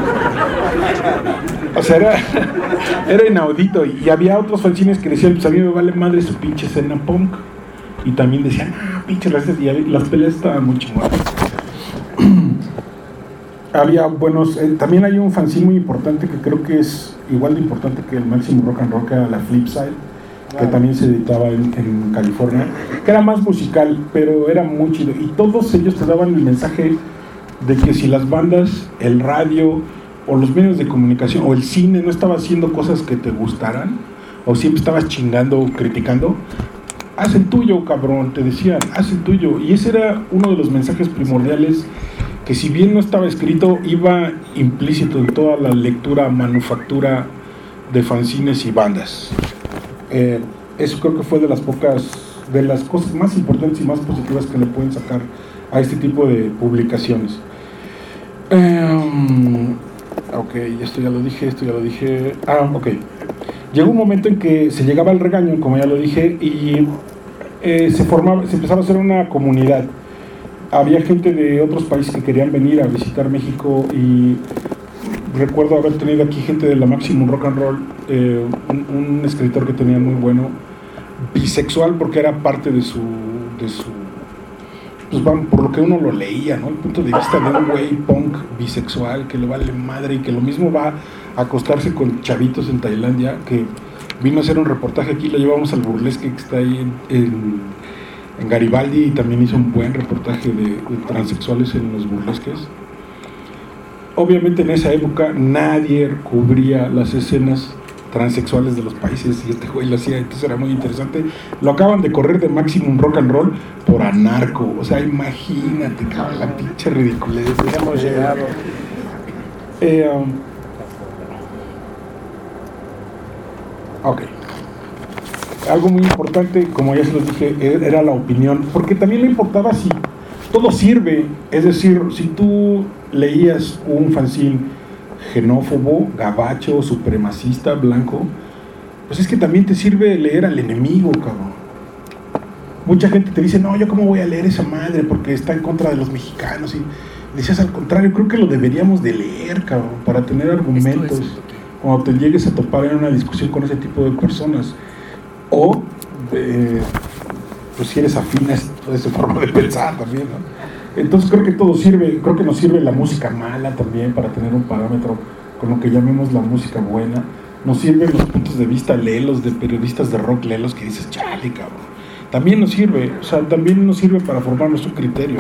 O sea, era inaudito. Y había otros fanzines que decían, pues a mí me vale madre su pinche escena punk. Y también decían, pinche racistas, y las peleas estaban muy chingonas. Había buenos, también hay un fanzine muy importante que creo que es igual de importante que el Máximo Rock and Roll, que era la Flipside, que también se editaba en California, que era más musical, pero era muy chido. Y todos ellos te daban el mensaje de que si las bandas, el radio, o los medios de comunicación, o el cine no estaba haciendo cosas que te gustaran, o siempre estabas chingando o criticando, haz el tuyo, cabrón, te decían, haz el tuyo. Y ese era uno de los mensajes primordiales que, si bien no estaba escrito, iba implícito en toda la lectura, manufactura de fanzines y bandas. Eso creo que fue de las cosas más importantes y más positivas que le pueden sacar a este tipo de publicaciones. Ok, esto ya lo dije. Ok. Llegó un momento en que se llegaba al regaño, como ya lo dije, y se empezaba a hacer una comunidad. Había gente de otros países que querían venir a visitar México, y recuerdo haber tenido aquí gente de la Maximum Rock and Roll, un escritor que tenía muy bueno, bisexual, porque era parte de su pues van, por lo que uno lo leía, ¿no? El punto de vista de un güey punk bisexual que le vale madre y que lo mismo va a acostarse con chavitos en Tailandia, que vino a hacer un reportaje aquí, lo llevamos al Burlesque, que está ahí en Garibaldi, y también hizo un buen reportaje de transexuales en los burlesques. Obviamente en esa época nadie cubría las escenas transexuales de los países, y este güey lo hacía, entonces era muy interesante. Lo acaban de correr de Maximum Rock and Roll por anarco, o sea, imagínate, cabrón, la pinche ridiculez. Hemos llegado. Ok. Algo muy importante, como ya se los dije, era la opinión, porque también le importaba si todo sirve, es decir, si tú leías un fanzine xenófobo, gabacho, supremacista, blanco, pues es que también te sirve leer al enemigo, cabrón. mucha gente te dice, no, yo cómo voy a leer esa madre porque está en contra de los mexicanos, y decías al contrario, creo que lo deberíamos de leer, cabrón, para tener argumentos cuando te llegues a topar en una discusión con ese tipo de personas, o pues si eres afín a esa forma de pensar también, ¿no? Entonces creo que todo sirve, creo que nos sirve la música mala también para tener un parámetro con lo que llamemos la música buena. Nos sirven los puntos de vista, léelos, de periodistas de rock, léelos, que dices, chale, cabrón. También nos sirve, o sea, también nos sirve para formarnos un criterio,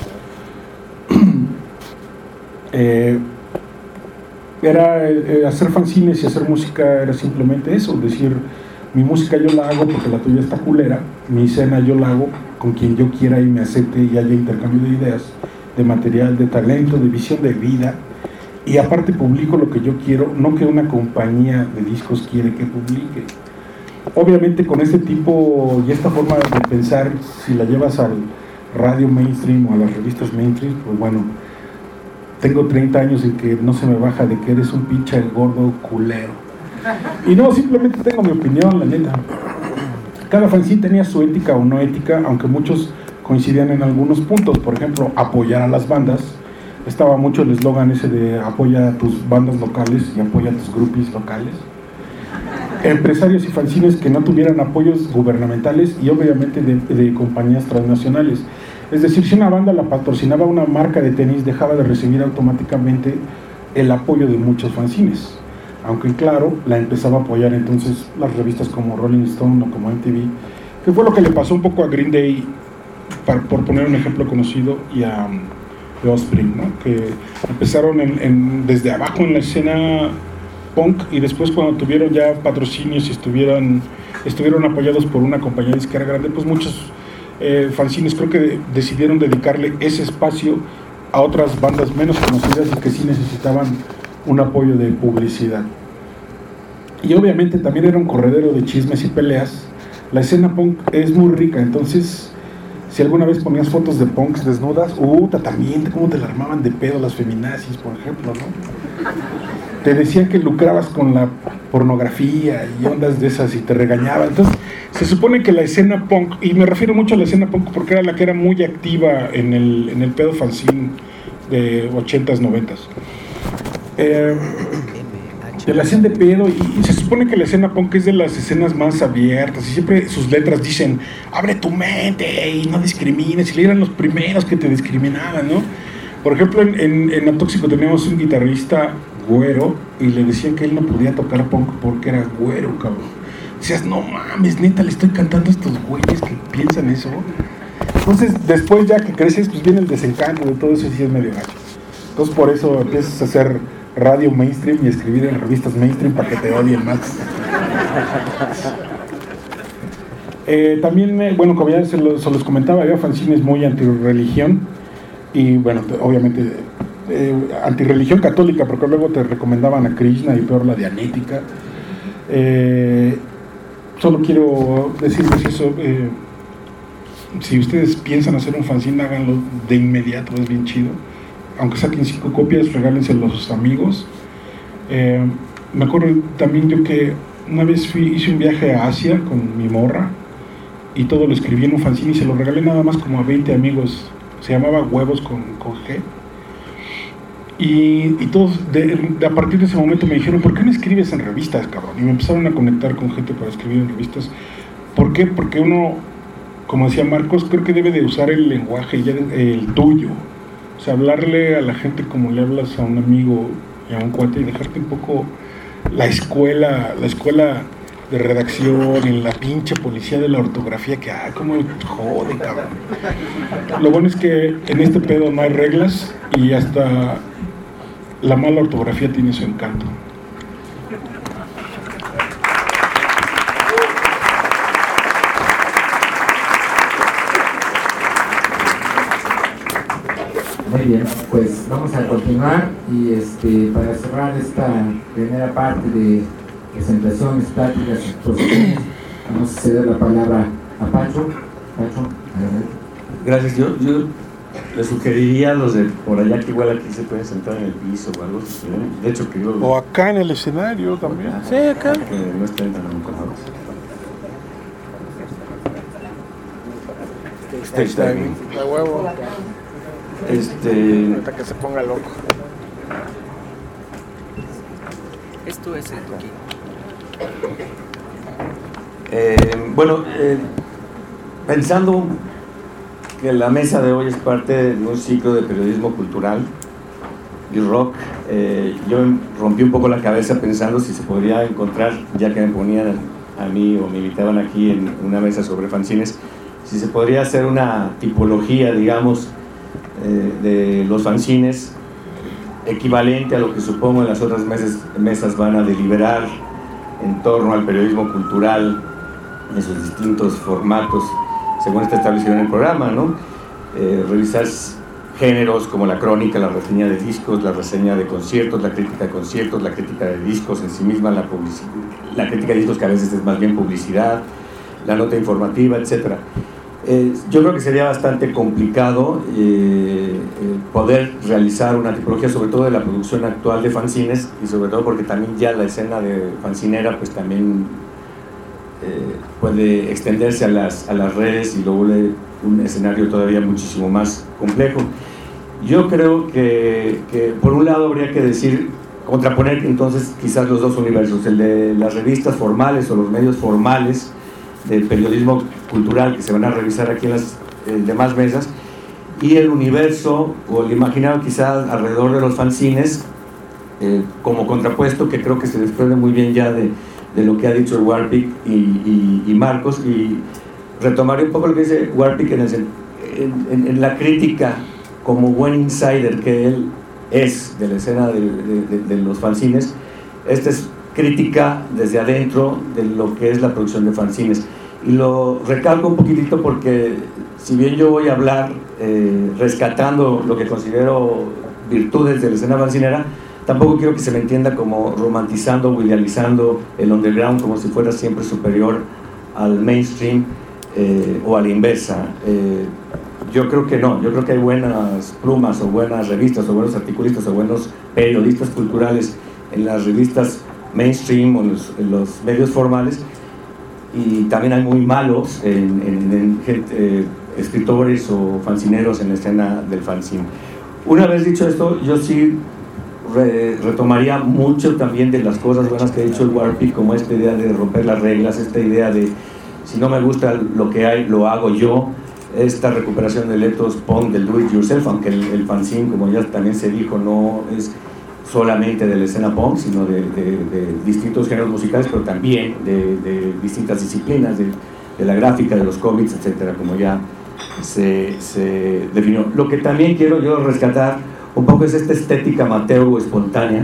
¿no? Hacer fanzines y hacer música era simplemente eso, decir, mi música yo la hago porque la tuya está culera, mi escena yo la hago con quien yo quiera y me acepte y haya intercambio de ideas, de material, de talento, de visión de vida. Y aparte publico lo que yo quiero, no que una compañía de discos quiere que publique. Obviamente con este tipo y esta forma de pensar, si la llevas al radio mainstream o a las revistas mainstream, pues bueno, tengo 30 años en que no se me baja de que eres un pinche gordo culero. Y no, simplemente tengo mi opinión, la neta. Cada fanzine tenía su ética o no ética, aunque muchos coincidían en algunos puntos. Por ejemplo, apoyar a las bandas. Estaba mucho el eslogan ese de apoya a tus bandas locales y apoya a tus groupies locales. Empresarios y fanzines que no tuvieran apoyos gubernamentales y obviamente de compañías transnacionales. Es decir, si una banda la patrocinaba una marca de tenis, dejaba de recibir automáticamente el apoyo de muchos fanzines. Aunque claro, la empezaba a apoyar entonces las revistas como Rolling Stone o como MTV, que fue lo que le pasó un poco a Green Day, por poner un ejemplo conocido, y a The Offspring, ¿no? Que empezaron desde abajo en la escena punk y después cuando tuvieron ya patrocinios y estuvieron apoyados por una compañía disquera grande, pues muchos fanzines creo que decidieron dedicarle ese espacio a otras bandas menos conocidas y que sí necesitaban un apoyo de publicidad. Y obviamente también era un corredero de chismes y peleas. La escena punk es muy rica, entonces si alguna vez ponías fotos de punks desnudas, también cómo te la armaban de pedo las feminazis, por ejemplo, ¿no? Te decían que lucrabas con la pornografía y ondas de esas y te regañaban. Entonces se supone que la escena punk, y me refiero mucho a la escena punk porque era la que era muy activa en el pedo fanzine de 80s, 90s, de la escena de pedo, y se supone que la escena punk es de las escenas más abiertas y siempre sus letras dicen abre tu mente y no discrimines, y eran los primeros que te discriminaban, ¿no? Por ejemplo, en Atóxico teníamos un guitarrista güero y le decían que él no podía tocar punk porque era güero, cabrón. Decías, no mames, neta, le estoy cantando a estos güeyes que piensan eso. Entonces después ya que creces, pues viene el desencanto de todo eso y sí es medio gacho. Entonces por eso empiezas a hacer radio mainstream y escribir en revistas mainstream para que te odien más. También, bueno, como ya se los comentaba, había fanzines muy antirreligión y bueno, obviamente antirreligión católica, porque luego te recomendaban a Krishna y peor la dianética. Solo quiero decirles eso, si ustedes piensan hacer un fanzine, háganlo de inmediato, es bien chido. Aunque saquen 5 copias, regálenselo a sus amigos. Me acuerdo también yo que una vez hice un viaje a Asia con mi morra y todo lo escribí en un fanzine y se lo regalé nada más como a 20 amigos. Se llamaba Huevos con G. Y todos a partir de ese momento me dijeron, ¿por qué no escribes en revistas, cabrón? Y me empezaron a conectar con gente para escribir en revistas. ¿Por qué? Porque uno, como decía Marcos, creo que debe de usar el lenguaje ya el tuyo. O sea, hablarle a la gente como le hablas a un amigo y a un cuate y dejarte un poco la escuela de redacción y la pinche policía de la ortografía que, cómo jode, cabrón. Lo bueno es que en este pedo no hay reglas y hasta la mala ortografía tiene su encanto. Muy bien, pues vamos a continuar y para cerrar esta primera parte de presentaciones, pláticas, exposiciones, vamos a ceder la palabra a Pacho. Pacho, adelante. Gracias. Yo le sugeriría a los de por allá que igual aquí se pueden sentar en el piso o algo. De hecho, que yo... O acá en el escenario también. Sí, acá. Que no estén tan encojados. Hashtag diving. De huevo. Ahorita que se ponga loco. Esto es el Tuki. Pensando que la mesa de hoy es parte de un ciclo de periodismo cultural y rock, yo rompí un poco la cabeza pensando si se podría encontrar, ya que me ponían a mí o me invitaban aquí en una mesa sobre fanzines, si se podría hacer una tipología, digamos, de los fanzines equivalente a lo que supongo en las otras mesas van a deliberar en torno al periodismo cultural en sus distintos formatos, según está establecido en el programa, ¿no? Revisar géneros como la crónica, la reseña de discos, la reseña de conciertos, la crítica de conciertos, la crítica de discos en sí misma, la crítica de discos que a veces es más bien publicidad, la nota informativa, etc. Yo creo que sería bastante complicado poder realizar una tipología, sobre todo de la producción actual de fanzines, y sobre todo porque también ya la escena de fanzinera pues también puede extenderse a las redes y lo vuelve un escenario todavía muchísimo más complejo. Yo creo que por un lado habría que contraponer entonces quizás los dos universos, el de las revistas formales o los medios formales del periodismo cultural que se van a revisar aquí en las demás mesas, y el universo o el imaginario quizás alrededor de los fanzines, como contrapuesto, que creo que se desprende muy bien ya de lo que ha dicho Warpick y Marcos, y retomaré un poco lo que dice Warpick en la crítica como buen insider que él es de la escena de los fanzines. Esta es crítica desde adentro de lo que es la producción de fanzines, y lo recalco un poquitito porque si bien yo voy a hablar rescatando lo que considero virtudes de la escena fanzinera, tampoco quiero que se me entienda como romantizando o idealizando el underground como si fuera siempre superior al mainstream o a la inversa. Yo creo que no, yo creo que hay buenas plumas o buenas revistas o buenos articulistas o buenos periodistas culturales en las revistas mainstream o en los medios formales, y también hay muy malos escritores o fanzineros en la escena del fanzine. Una vez dicho esto, yo sí retomaría mucho también de las cosas buenas que ha dicho el Warpick, como esta idea de romper las reglas, esta idea de si no me gusta lo que hay, lo hago yo, esta recuperación del ethos punk, del do it yourself, aunque el fanzine, como ya también se dijo, no es solamente de la escena punk, sino de distintos géneros musicales, pero también de distintas disciplinas, de la gráfica, de los cómics, etcétera, como ya se definió. Lo que también quiero yo rescatar un poco es esta estética amateur o espontánea,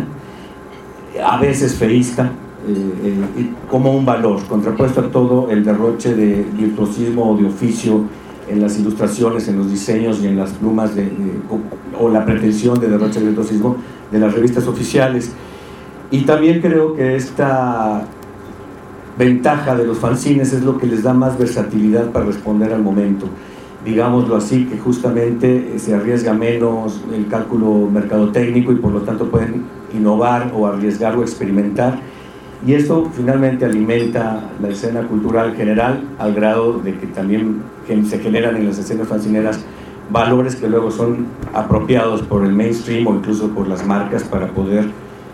a veces feísta, como un valor, contrapuesto a todo el derroche de virtuosismo o de oficio en las ilustraciones, en los diseños y en las plumas o la pretensión de derroche de virtuosismo de las revistas oficiales. Y también creo que esta ventaja de los fanzines es lo que les da más versatilidad para responder al momento, digámoslo así, que justamente se arriesga menos el cálculo mercadotécnico y por lo tanto pueden innovar o arriesgar o experimentar, y esto finalmente alimenta la escena cultural general al grado de que también se generan en las escenas fanzineras valores que luego son apropiados por el mainstream o incluso por las marcas para poder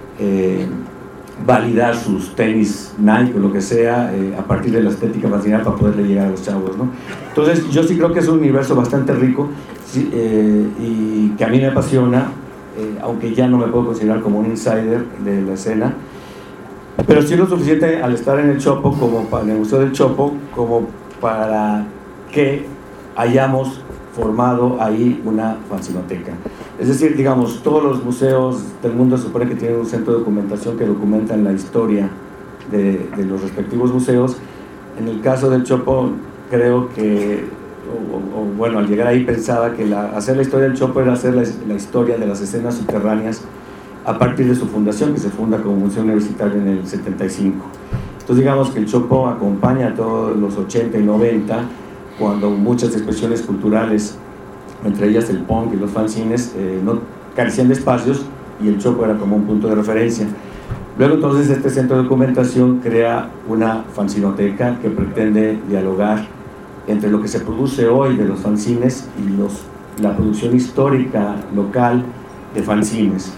validar sus tenis Nike o lo que sea a partir de la estética fanzinera para poderle llegar a los chavos, ¿no? Entonces yo sí creo que es un universo bastante rico, sí, y que a mí me apasiona, aunque ya no me puedo considerar como un insider de la escena, pero sí lo suficiente al estar en el Chopo, como en el Museo del Chopo, como para que hayamos formado ahí una fanzinoteca. Es decir, digamos, todos los museos del mundo se supone que tienen un centro de documentación que documentan la historia de los respectivos museos. En el caso del Chopo, creo que, bueno, al llegar ahí pensaba que hacer la historia del Chopo era hacer la historia de las escenas subterráneas a partir de su fundación, que se funda como Museo Universitario en el 75. Entonces digamos que el Chopo acompaña a todos los 80 y 90, cuando muchas expresiones culturales, entre ellas el punk y los fanzines, no carecían de espacios, y el Chopo era como un punto de referencia. Luego entonces este centro de documentación crea una fanzinoteca que pretende dialogar entre lo que se produce hoy de los fanzines y la producción histórica local de fanzines.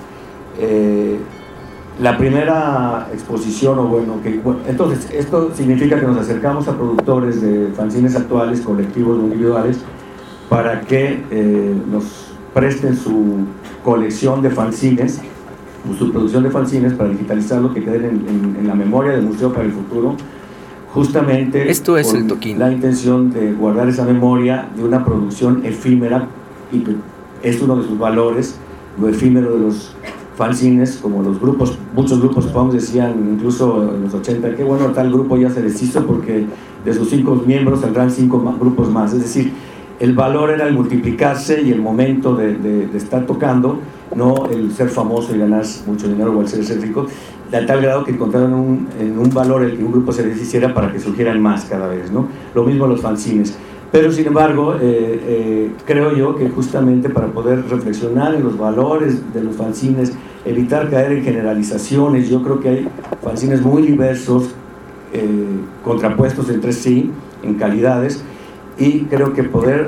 La primera exposición, entonces esto significa que nos acercamos a productores de fanzines actuales, colectivos o individuales, para que nos presten su colección de fanzines, su producción de fanzines, para digitalizarlo, que queden en la memoria del museo para el futuro, justamente Esto es con el toquín. la intención de guardar esa memoria de una producción efímera, y que es uno de sus valores, lo efímero de los fanzines, como los grupos, muchos grupos punk decían incluso en los 80, que bueno, tal grupo ya se deshizo porque de sus 5 miembros saldrán 5 grupos más. Es decir, el valor era el multiplicarse y el momento de estar tocando, no el ser famoso y ganar mucho dinero o el ser rico, de tal grado que encontraron en un valor el que un grupo se deshiciera para que surgieran más cada vez, ¿no? Lo mismo los fanzines. Pero sin embargo, creo yo que justamente para poder reflexionar en los valores de los fanzines, evitar caer en generalizaciones, yo creo que hay fanzines muy diversos, contrapuestos entre sí, en calidades, y creo que poder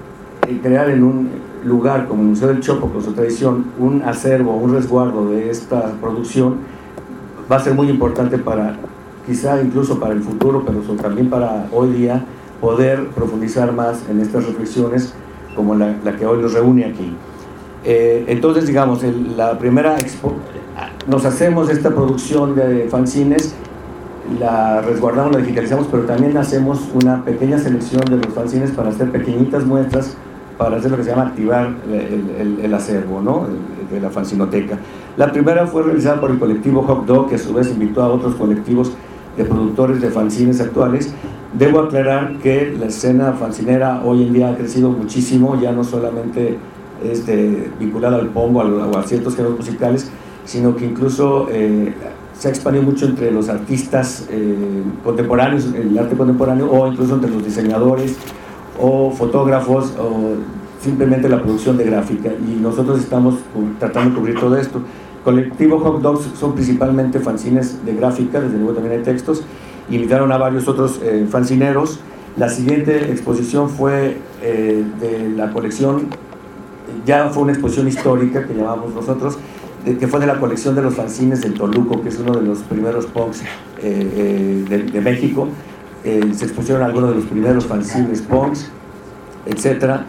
crear en un lugar como el Museo del Chopo, con su tradición, un acervo, un resguardo de esta producción, va a ser muy importante para, quizá incluso para el futuro, pero también para hoy día, poder profundizar más en estas reflexiones como la que hoy nos reúne aquí. Entonces, digamos, la primera nos hacemos esta producción de fanzines, la resguardamos, la digitalizamos, pero también hacemos una pequeña selección de los fanzines para hacer pequeñitas muestras, para hacer lo que se llama activar el acervo, ¿no? De la fanzinoteca. La primera fue realizada por el colectivo Hot Dog, que a su vez invitó a otros colectivos de productores de fanzines actuales. Debo aclarar que la escena fanzinera hoy en día ha crecido muchísimo, ya no solamente vinculada al pongo o a ciertos géneros musicales, sino que incluso se ha expandido mucho entre los artistas contemporáneos, el arte contemporáneo, o incluso entre los diseñadores o fotógrafos, o simplemente la producción de gráfica, y nosotros estamos tratando de cubrir todo esto. Colectivo Hot Dogs son principalmente fanzines de gráfica, desde luego también hay textos. Invitaron a varios otros fanzineros. La siguiente exposición fue de la colección, ya fue una exposición histórica que llamamos nosotros, que fue de la colección de los fanzines del Toluco, que es uno de los primeros punks de México. Se expusieron algunos de los primeros fanzines punks, etc.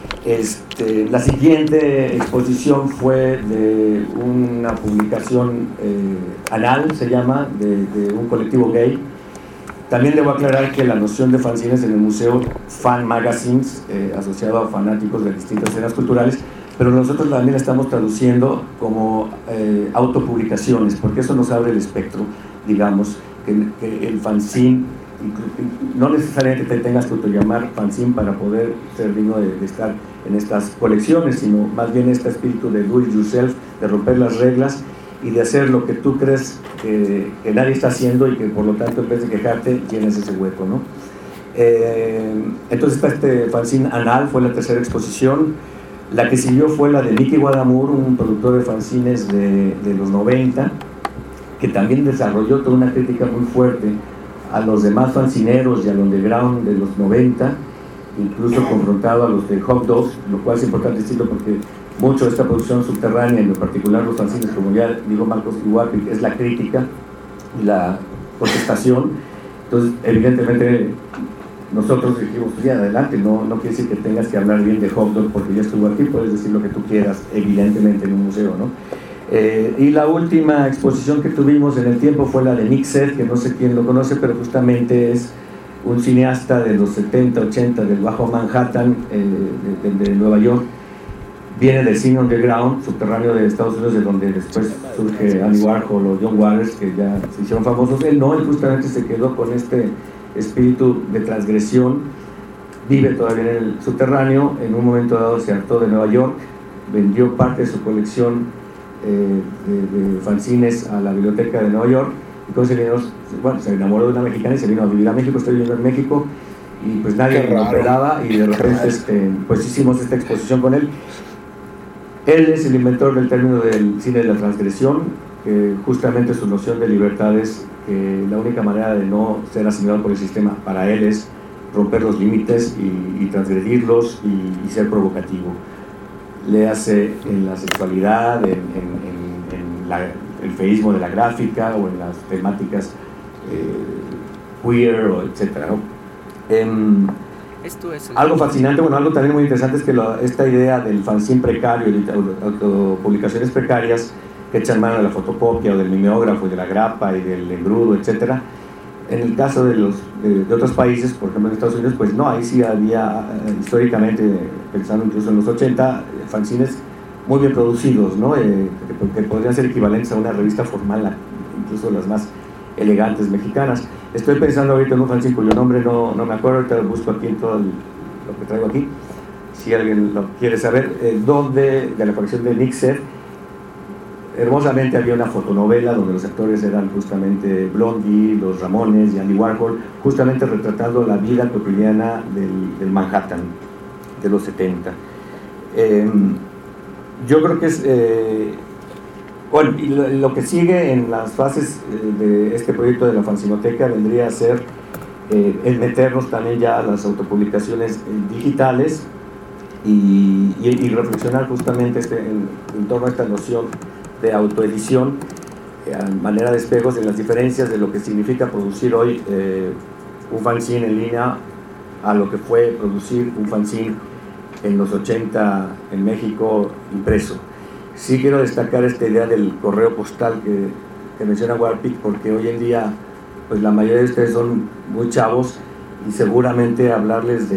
La siguiente exposición fue de una publicación anal, se llama, de un colectivo gay. También debo aclarar que la noción de fanzines en el museo, fan magazines, asociado a fanáticos de distintas escenas culturales, pero nosotros también la estamos traduciendo como autopublicaciones, porque eso nos abre el espectro, digamos, que el fanzine, no necesariamente te tengas que autollamar fanzine para poder ser digno de estar en estas colecciones, sino más bien este espíritu de do it yourself, de romper las reglas y de hacer lo que tú crees que nadie está haciendo, y que por lo tanto, en vez de quejarte, llenes ese hueco, ¿no? Entonces está este fanzine anal, fue la tercera exposición. La que siguió fue la de Nicky Guadamur, un productor de fanzines de los 90, que también desarrolló toda una crítica muy fuerte a los demás fanzineros y al underground de los 90, incluso confrontado a los de Hot Dogs, lo cual es importante decirlo porque mucho de esta producción subterránea, en lo particular los fanzines, como ya dijo Marcos Iwapik, es la crítica y la contestación. Entonces, evidentemente, nosotros dijimos, pues ya, adelante, no quiere decir que tengas que hablar bien de Hot Dog porque ya estuvo aquí, puedes decir lo que tú quieras, evidentemente, en un museo, ¿no? Y la última exposición que tuvimos en el tiempo fue la de Nick Seth, que no sé quién lo conoce, pero justamente es un cineasta de los 70, 80 del Bajo Manhattan, de Nueva York. Viene del cine underground, subterráneo de Estados Unidos, de donde después surge Andy Warhol o John Waters, que ya se hicieron famosos. Él no, él justamente se quedó con este espíritu de transgresión, vive todavía en el subterráneo. En un momento dado se hartó de Nueva York, vendió parte de su colección de fanzines a la biblioteca de Nueva York, y entonces se enamoró de una mexicana y se vino a vivir a México. Estoy viviendo en México y pues nadie lo operaba, y de repente pues hicimos esta exposición con él. Él es el inventor del término del cine de la transgresión, que justamente su noción de libertad es que la única manera de no ser asimilado por el sistema para él es romper los límites y transgredirlos y ser provocativo. Léase en la sexualidad, en el feísmo de la gráfica o en las temáticas queer, o etcétera, ¿no? Algo fascinante, bueno, algo también muy interesante es que esta idea del fanzine precario, de autopublicaciones precarias que echan mano de la fotocopia o del mimeógrafo y de la grapa y del engrudo, etcétera. En el caso de otros países, por ejemplo en Estados Unidos, pues no, ahí sí había históricamente, pensando incluso en los 80, fanzines muy bien producidos, ¿no? Que podrían ser equivalentes a una revista formal, incluso las más elegantes mexicanas. Estoy pensando ahorita en un fanzine cuyo nombre no me acuerdo, ahorita lo busco aquí en todo lo que traigo aquí, si alguien lo quiere saber, donde de la colección de Nick Seth, hermosamente había una fotonovela donde los actores eran justamente Blondie, los Ramones y Andy Warhol, justamente retratando la vida cotidiana del Manhattan de los 70. Yo creo que es bueno, y lo que sigue en las fases de este proyecto de la fanzinoteca vendría a ser el meternos también ya a las autopublicaciones digitales y reflexionar justamente en torno a esta noción de autoedición a manera de espejos de las diferencias de lo que significa producir hoy un fanzine en línea a lo que fue producir un fanzine en los 80 en México impreso. Sí quiero destacar esta idea del correo postal que menciona Warpic, porque hoy en día pues la mayoría de ustedes son muy chavos y seguramente hablarles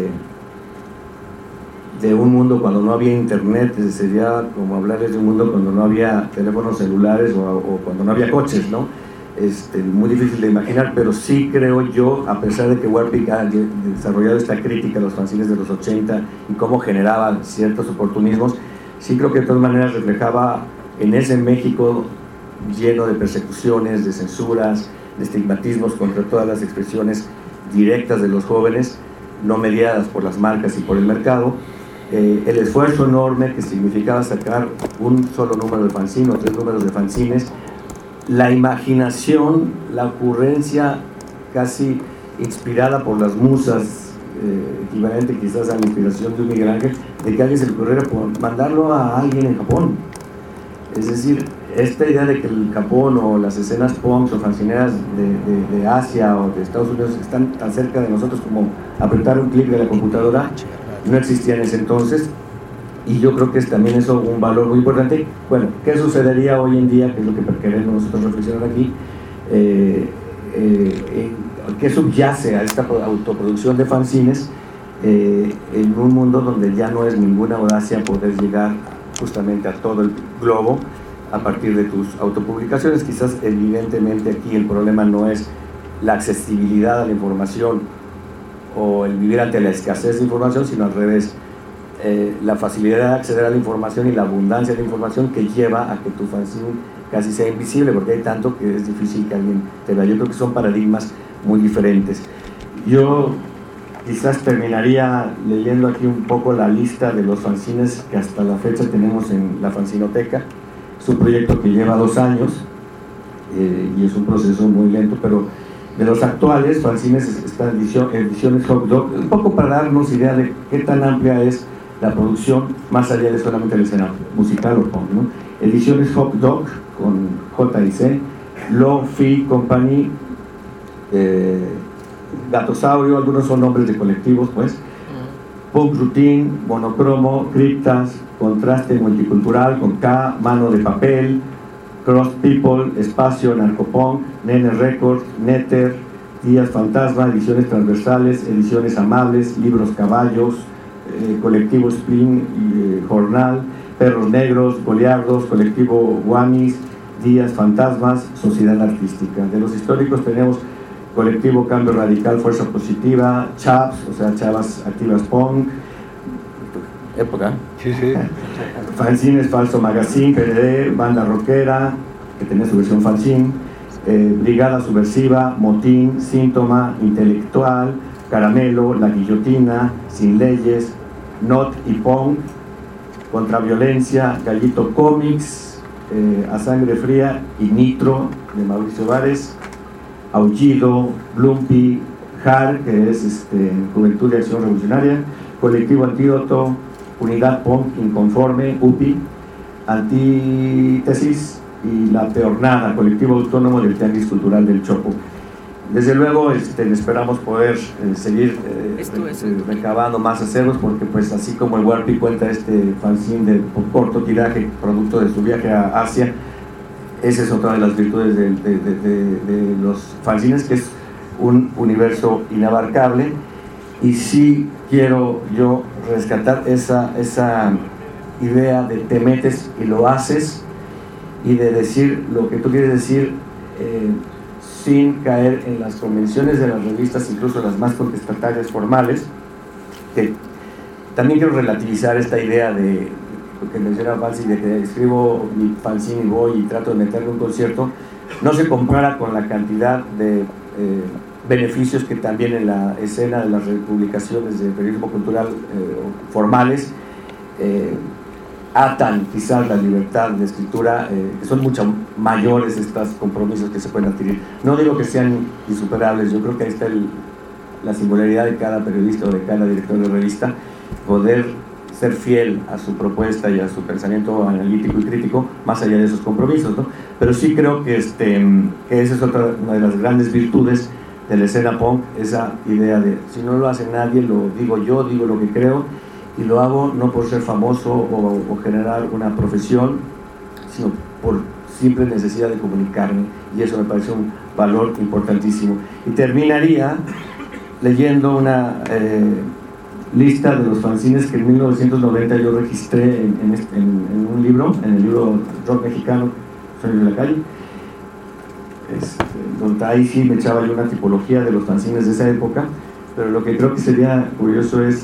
de un mundo cuando no había internet sería como hablarles de un mundo cuando no había teléfonos celulares o cuando no había coches, ¿no? Muy difícil de imaginar, pero sí creo yo, a pesar de que Warpic ha desarrollado esta crítica a los fanzines de los 80 y cómo generaban ciertos oportunismos, sí creo que de todas maneras reflejaba en ese México lleno de persecuciones, de censuras, de estigmatismos contra todas las expresiones directas de los jóvenes, no mediadas por las marcas y por el mercado, el esfuerzo enorme que significaba sacar un solo número de fanzine o 3 números de fanzines, la imaginación, la ocurrencia casi inspirada por las musas, equivalente quizás a la inspiración de un Miguel Ángel, de que alguien se le ocurriera mandarlo a alguien en Japón. Es decir, esta idea de que el Japón o las escenas punks o fanzineras de Asia o de Estados Unidos están tan cerca de nosotros como apretar un clic de la computadora, no existía en ese entonces, y yo creo que es también eso un valor muy importante. Bueno, ¿qué sucedería hoy en día? Que es lo que queremos nosotros reflexionar aquí. ¿Qué subyace a esta autoproducción de fanzines en un mundo donde ya no es ninguna audacia poder llegar justamente a todo el globo a partir de tus autopublicaciones? Quizás evidentemente aquí el problema no es la accesibilidad a la información o el vivir ante la escasez de información, sino al revés, la facilidad de acceder a la información y la abundancia de información que lleva a que tu fanzine casi sea invisible, porque hay tanto que es difícil que alguien te vea. Yo creo que son paradigmas muy diferentes. Yo quizás terminaría leyendo aquí un poco la lista de los fanzines que hasta la fecha tenemos en la fanzinoteca. Es un proyecto que lleva 2 años y es un proceso muy lento, pero de los actuales fanzines está Ediciones Hot Dog, un poco para darnos idea de qué tan amplia es la producción más allá de solamente la escena musical o punk, ¿no? Ediciones Hot Dog con J y C, Lo-Fi Company, Gatosaurio, algunos son nombres de colectivos, pues, Punk Routine, Monocromo, Criptas, Contraste Multicultural con K, Mano de Papel, Cross People, Espacio, Narcopunk, Nene Records, Netter, Días Fantasma, Ediciones Transversales, Ediciones Amables, Libros Caballos, Colectivo Spring, Jornal, Perros Negros, Goliardos, Colectivo Guamis, Días Fantasmas, Sociedad Artística. De los históricos tenemos Colectivo Cambio Radical, Fuerza Positiva, Chaps, o sea, Chavas Activas Punk, época. Sí, sí. Fanzines Falso Magazine, PDD, Banda Rockera, que tenía su versión fanzine, Brigada Subversiva, Motín, Síntoma, Intelectual, Caramelo, La Guillotina, Sin Leyes, Not y Punk, Contraviolencia, Gallito Comics, A Sangre Fría y Nitro de Mauricio Vares, Aullido, Blumpy, JAR, que es Juventud de Acción Revolucionaria, Colectivo Antídoto, Unidad Punk Inconforme, UPI, Antítesis y La Peornada, Colectivo Autónomo del Tianguis Cultural del Chopo. Desde luego esperamos poder seguir recabando más acervos, porque pues así como el Warpy cuenta este fanzine de corto tiraje producto de su viaje a Asia, esa es otra de las virtudes de los fanzines, que es un universo inabarcable. Y sí quiero yo rescatar esa idea de te metes y lo haces, y de decir lo que tú quieres decir sin caer en las convenciones de las revistas, incluso las más contestatarias formales. Que también quiero relativizar esta idea de lo que mencionaba Fancy, de que escribo mi fanzine y voy y trato de meterle un concierto. No se compara con la cantidad de beneficios que también en la escena de las publicaciones de periodismo cultural formales atan quizás la libertad de escritura, que son mucho mayores estos compromisos que se pueden adquirir. No digo que sean insuperables, yo creo que ahí está la singularidad de cada periodista o de cada director de revista, poder ser fiel a su propuesta y a su pensamiento analítico y crítico, más allá de esos compromisos, ¿no? Pero sí creo que esa es una de las grandes virtudes de la escena punk, esa idea de si no lo hace nadie, lo digo yo, digo lo que creo, y lo hago no por ser famoso o generar una profesión, sino por simple necesidad de comunicarme, y eso me parece un valor importantísimo. Y terminaría leyendo una lista de los fanzines que en 1990 yo registré en un libro, en el libro Rock Mexicano, Sueños de la Calle, donde ahí sí me echaba yo una tipología de los fanzines de esa época, pero lo que creo que sería curioso es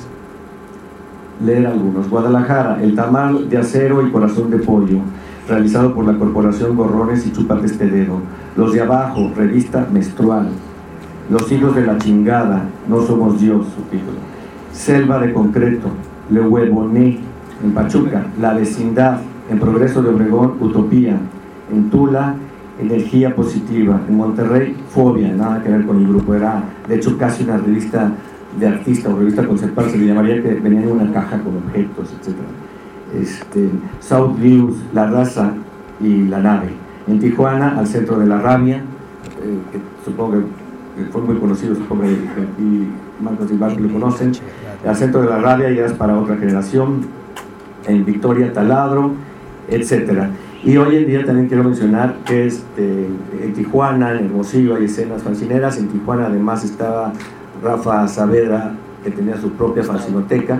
leer algunos. Guadalajara, El Tamal de Acero y Corazón de Pollo, realizado por la Corporación Gorrones y Chupates Tededo. Los de Abajo, revista menstrual. Los Hijos de la Chingada, No Somos Dios, su título. Selva de Concreto, Le Huevoné, en Pachuca. La Vecindad, en Progreso de Obregón, Utopía. En Tula, Energía Positiva. En Monterrey, Fobia, nada que ver con el grupo, era de hecho casi una revista de artista o revista conceptual, se le llamaría, que venía en una caja con objetos, etc. South Views, La Raza y La Nave. En Tijuana, Al Centro de la Rabia, que supongo que fue muy conocido, supongo que aquí Marcos y Marcos lo conocen. Al Centro de la Rabia ya es para otra generación. En Victoria, Taladro, etc. Y hoy en día también quiero mencionar que en Tijuana, en Hermosillo, hay escenas fanzineras. En Tijuana además estaba Rafa Saavedra, que tenía su propia fanzinoteca,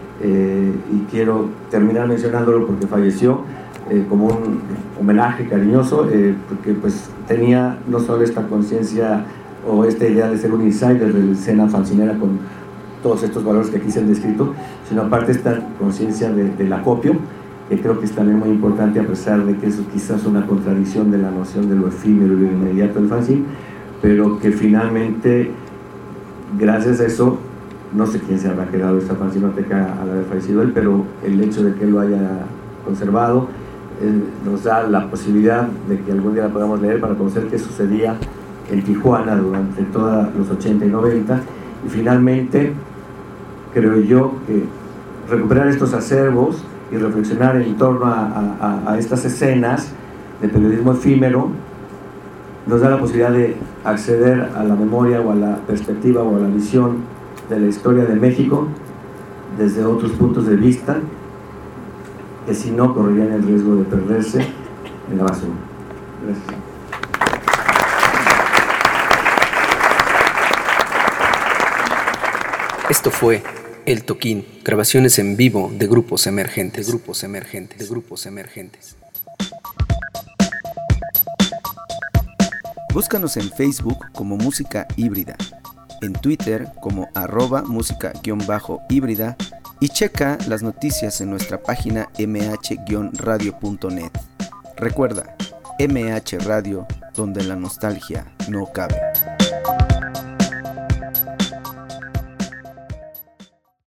y quiero terminar mencionándolo porque falleció, como un homenaje cariñoso, porque pues tenía no solo esta conciencia o esta idea de ser un insider de la escena fanzinera con todos estos valores que aquí se han descrito, sino aparte esta conciencia del acopio, que creo que es también muy importante, a pesar de que eso quizás es una contradicción de la noción de lo efímero y lo inmediato del fanzine, pero que finalmente, gracias a eso, no sé quién se habrá quedado esta fanzinoteca al haber fallecido él, pero el hecho de que él lo haya conservado nos da la posibilidad de que algún día la podamos leer para conocer qué sucedía en Tijuana durante todos los 80 y 90. Y finalmente, creo yo que recuperar estos acervos y reflexionar en torno a estas escenas de periodismo efímero nos da la posibilidad de acceder a la memoria o a la perspectiva o a la visión de la historia de México desde otros puntos de vista, que si no correrían el riesgo de perderse en la basura. Gracias. Esto fue El Toquín, grabaciones en vivo de grupos emergentes. Búscanos en Facebook como Música Híbrida, en Twitter como @música_híbrida, y checa las noticias en nuestra página mh-radio.net. Recuerda, MH Radio, donde la nostalgia no cabe.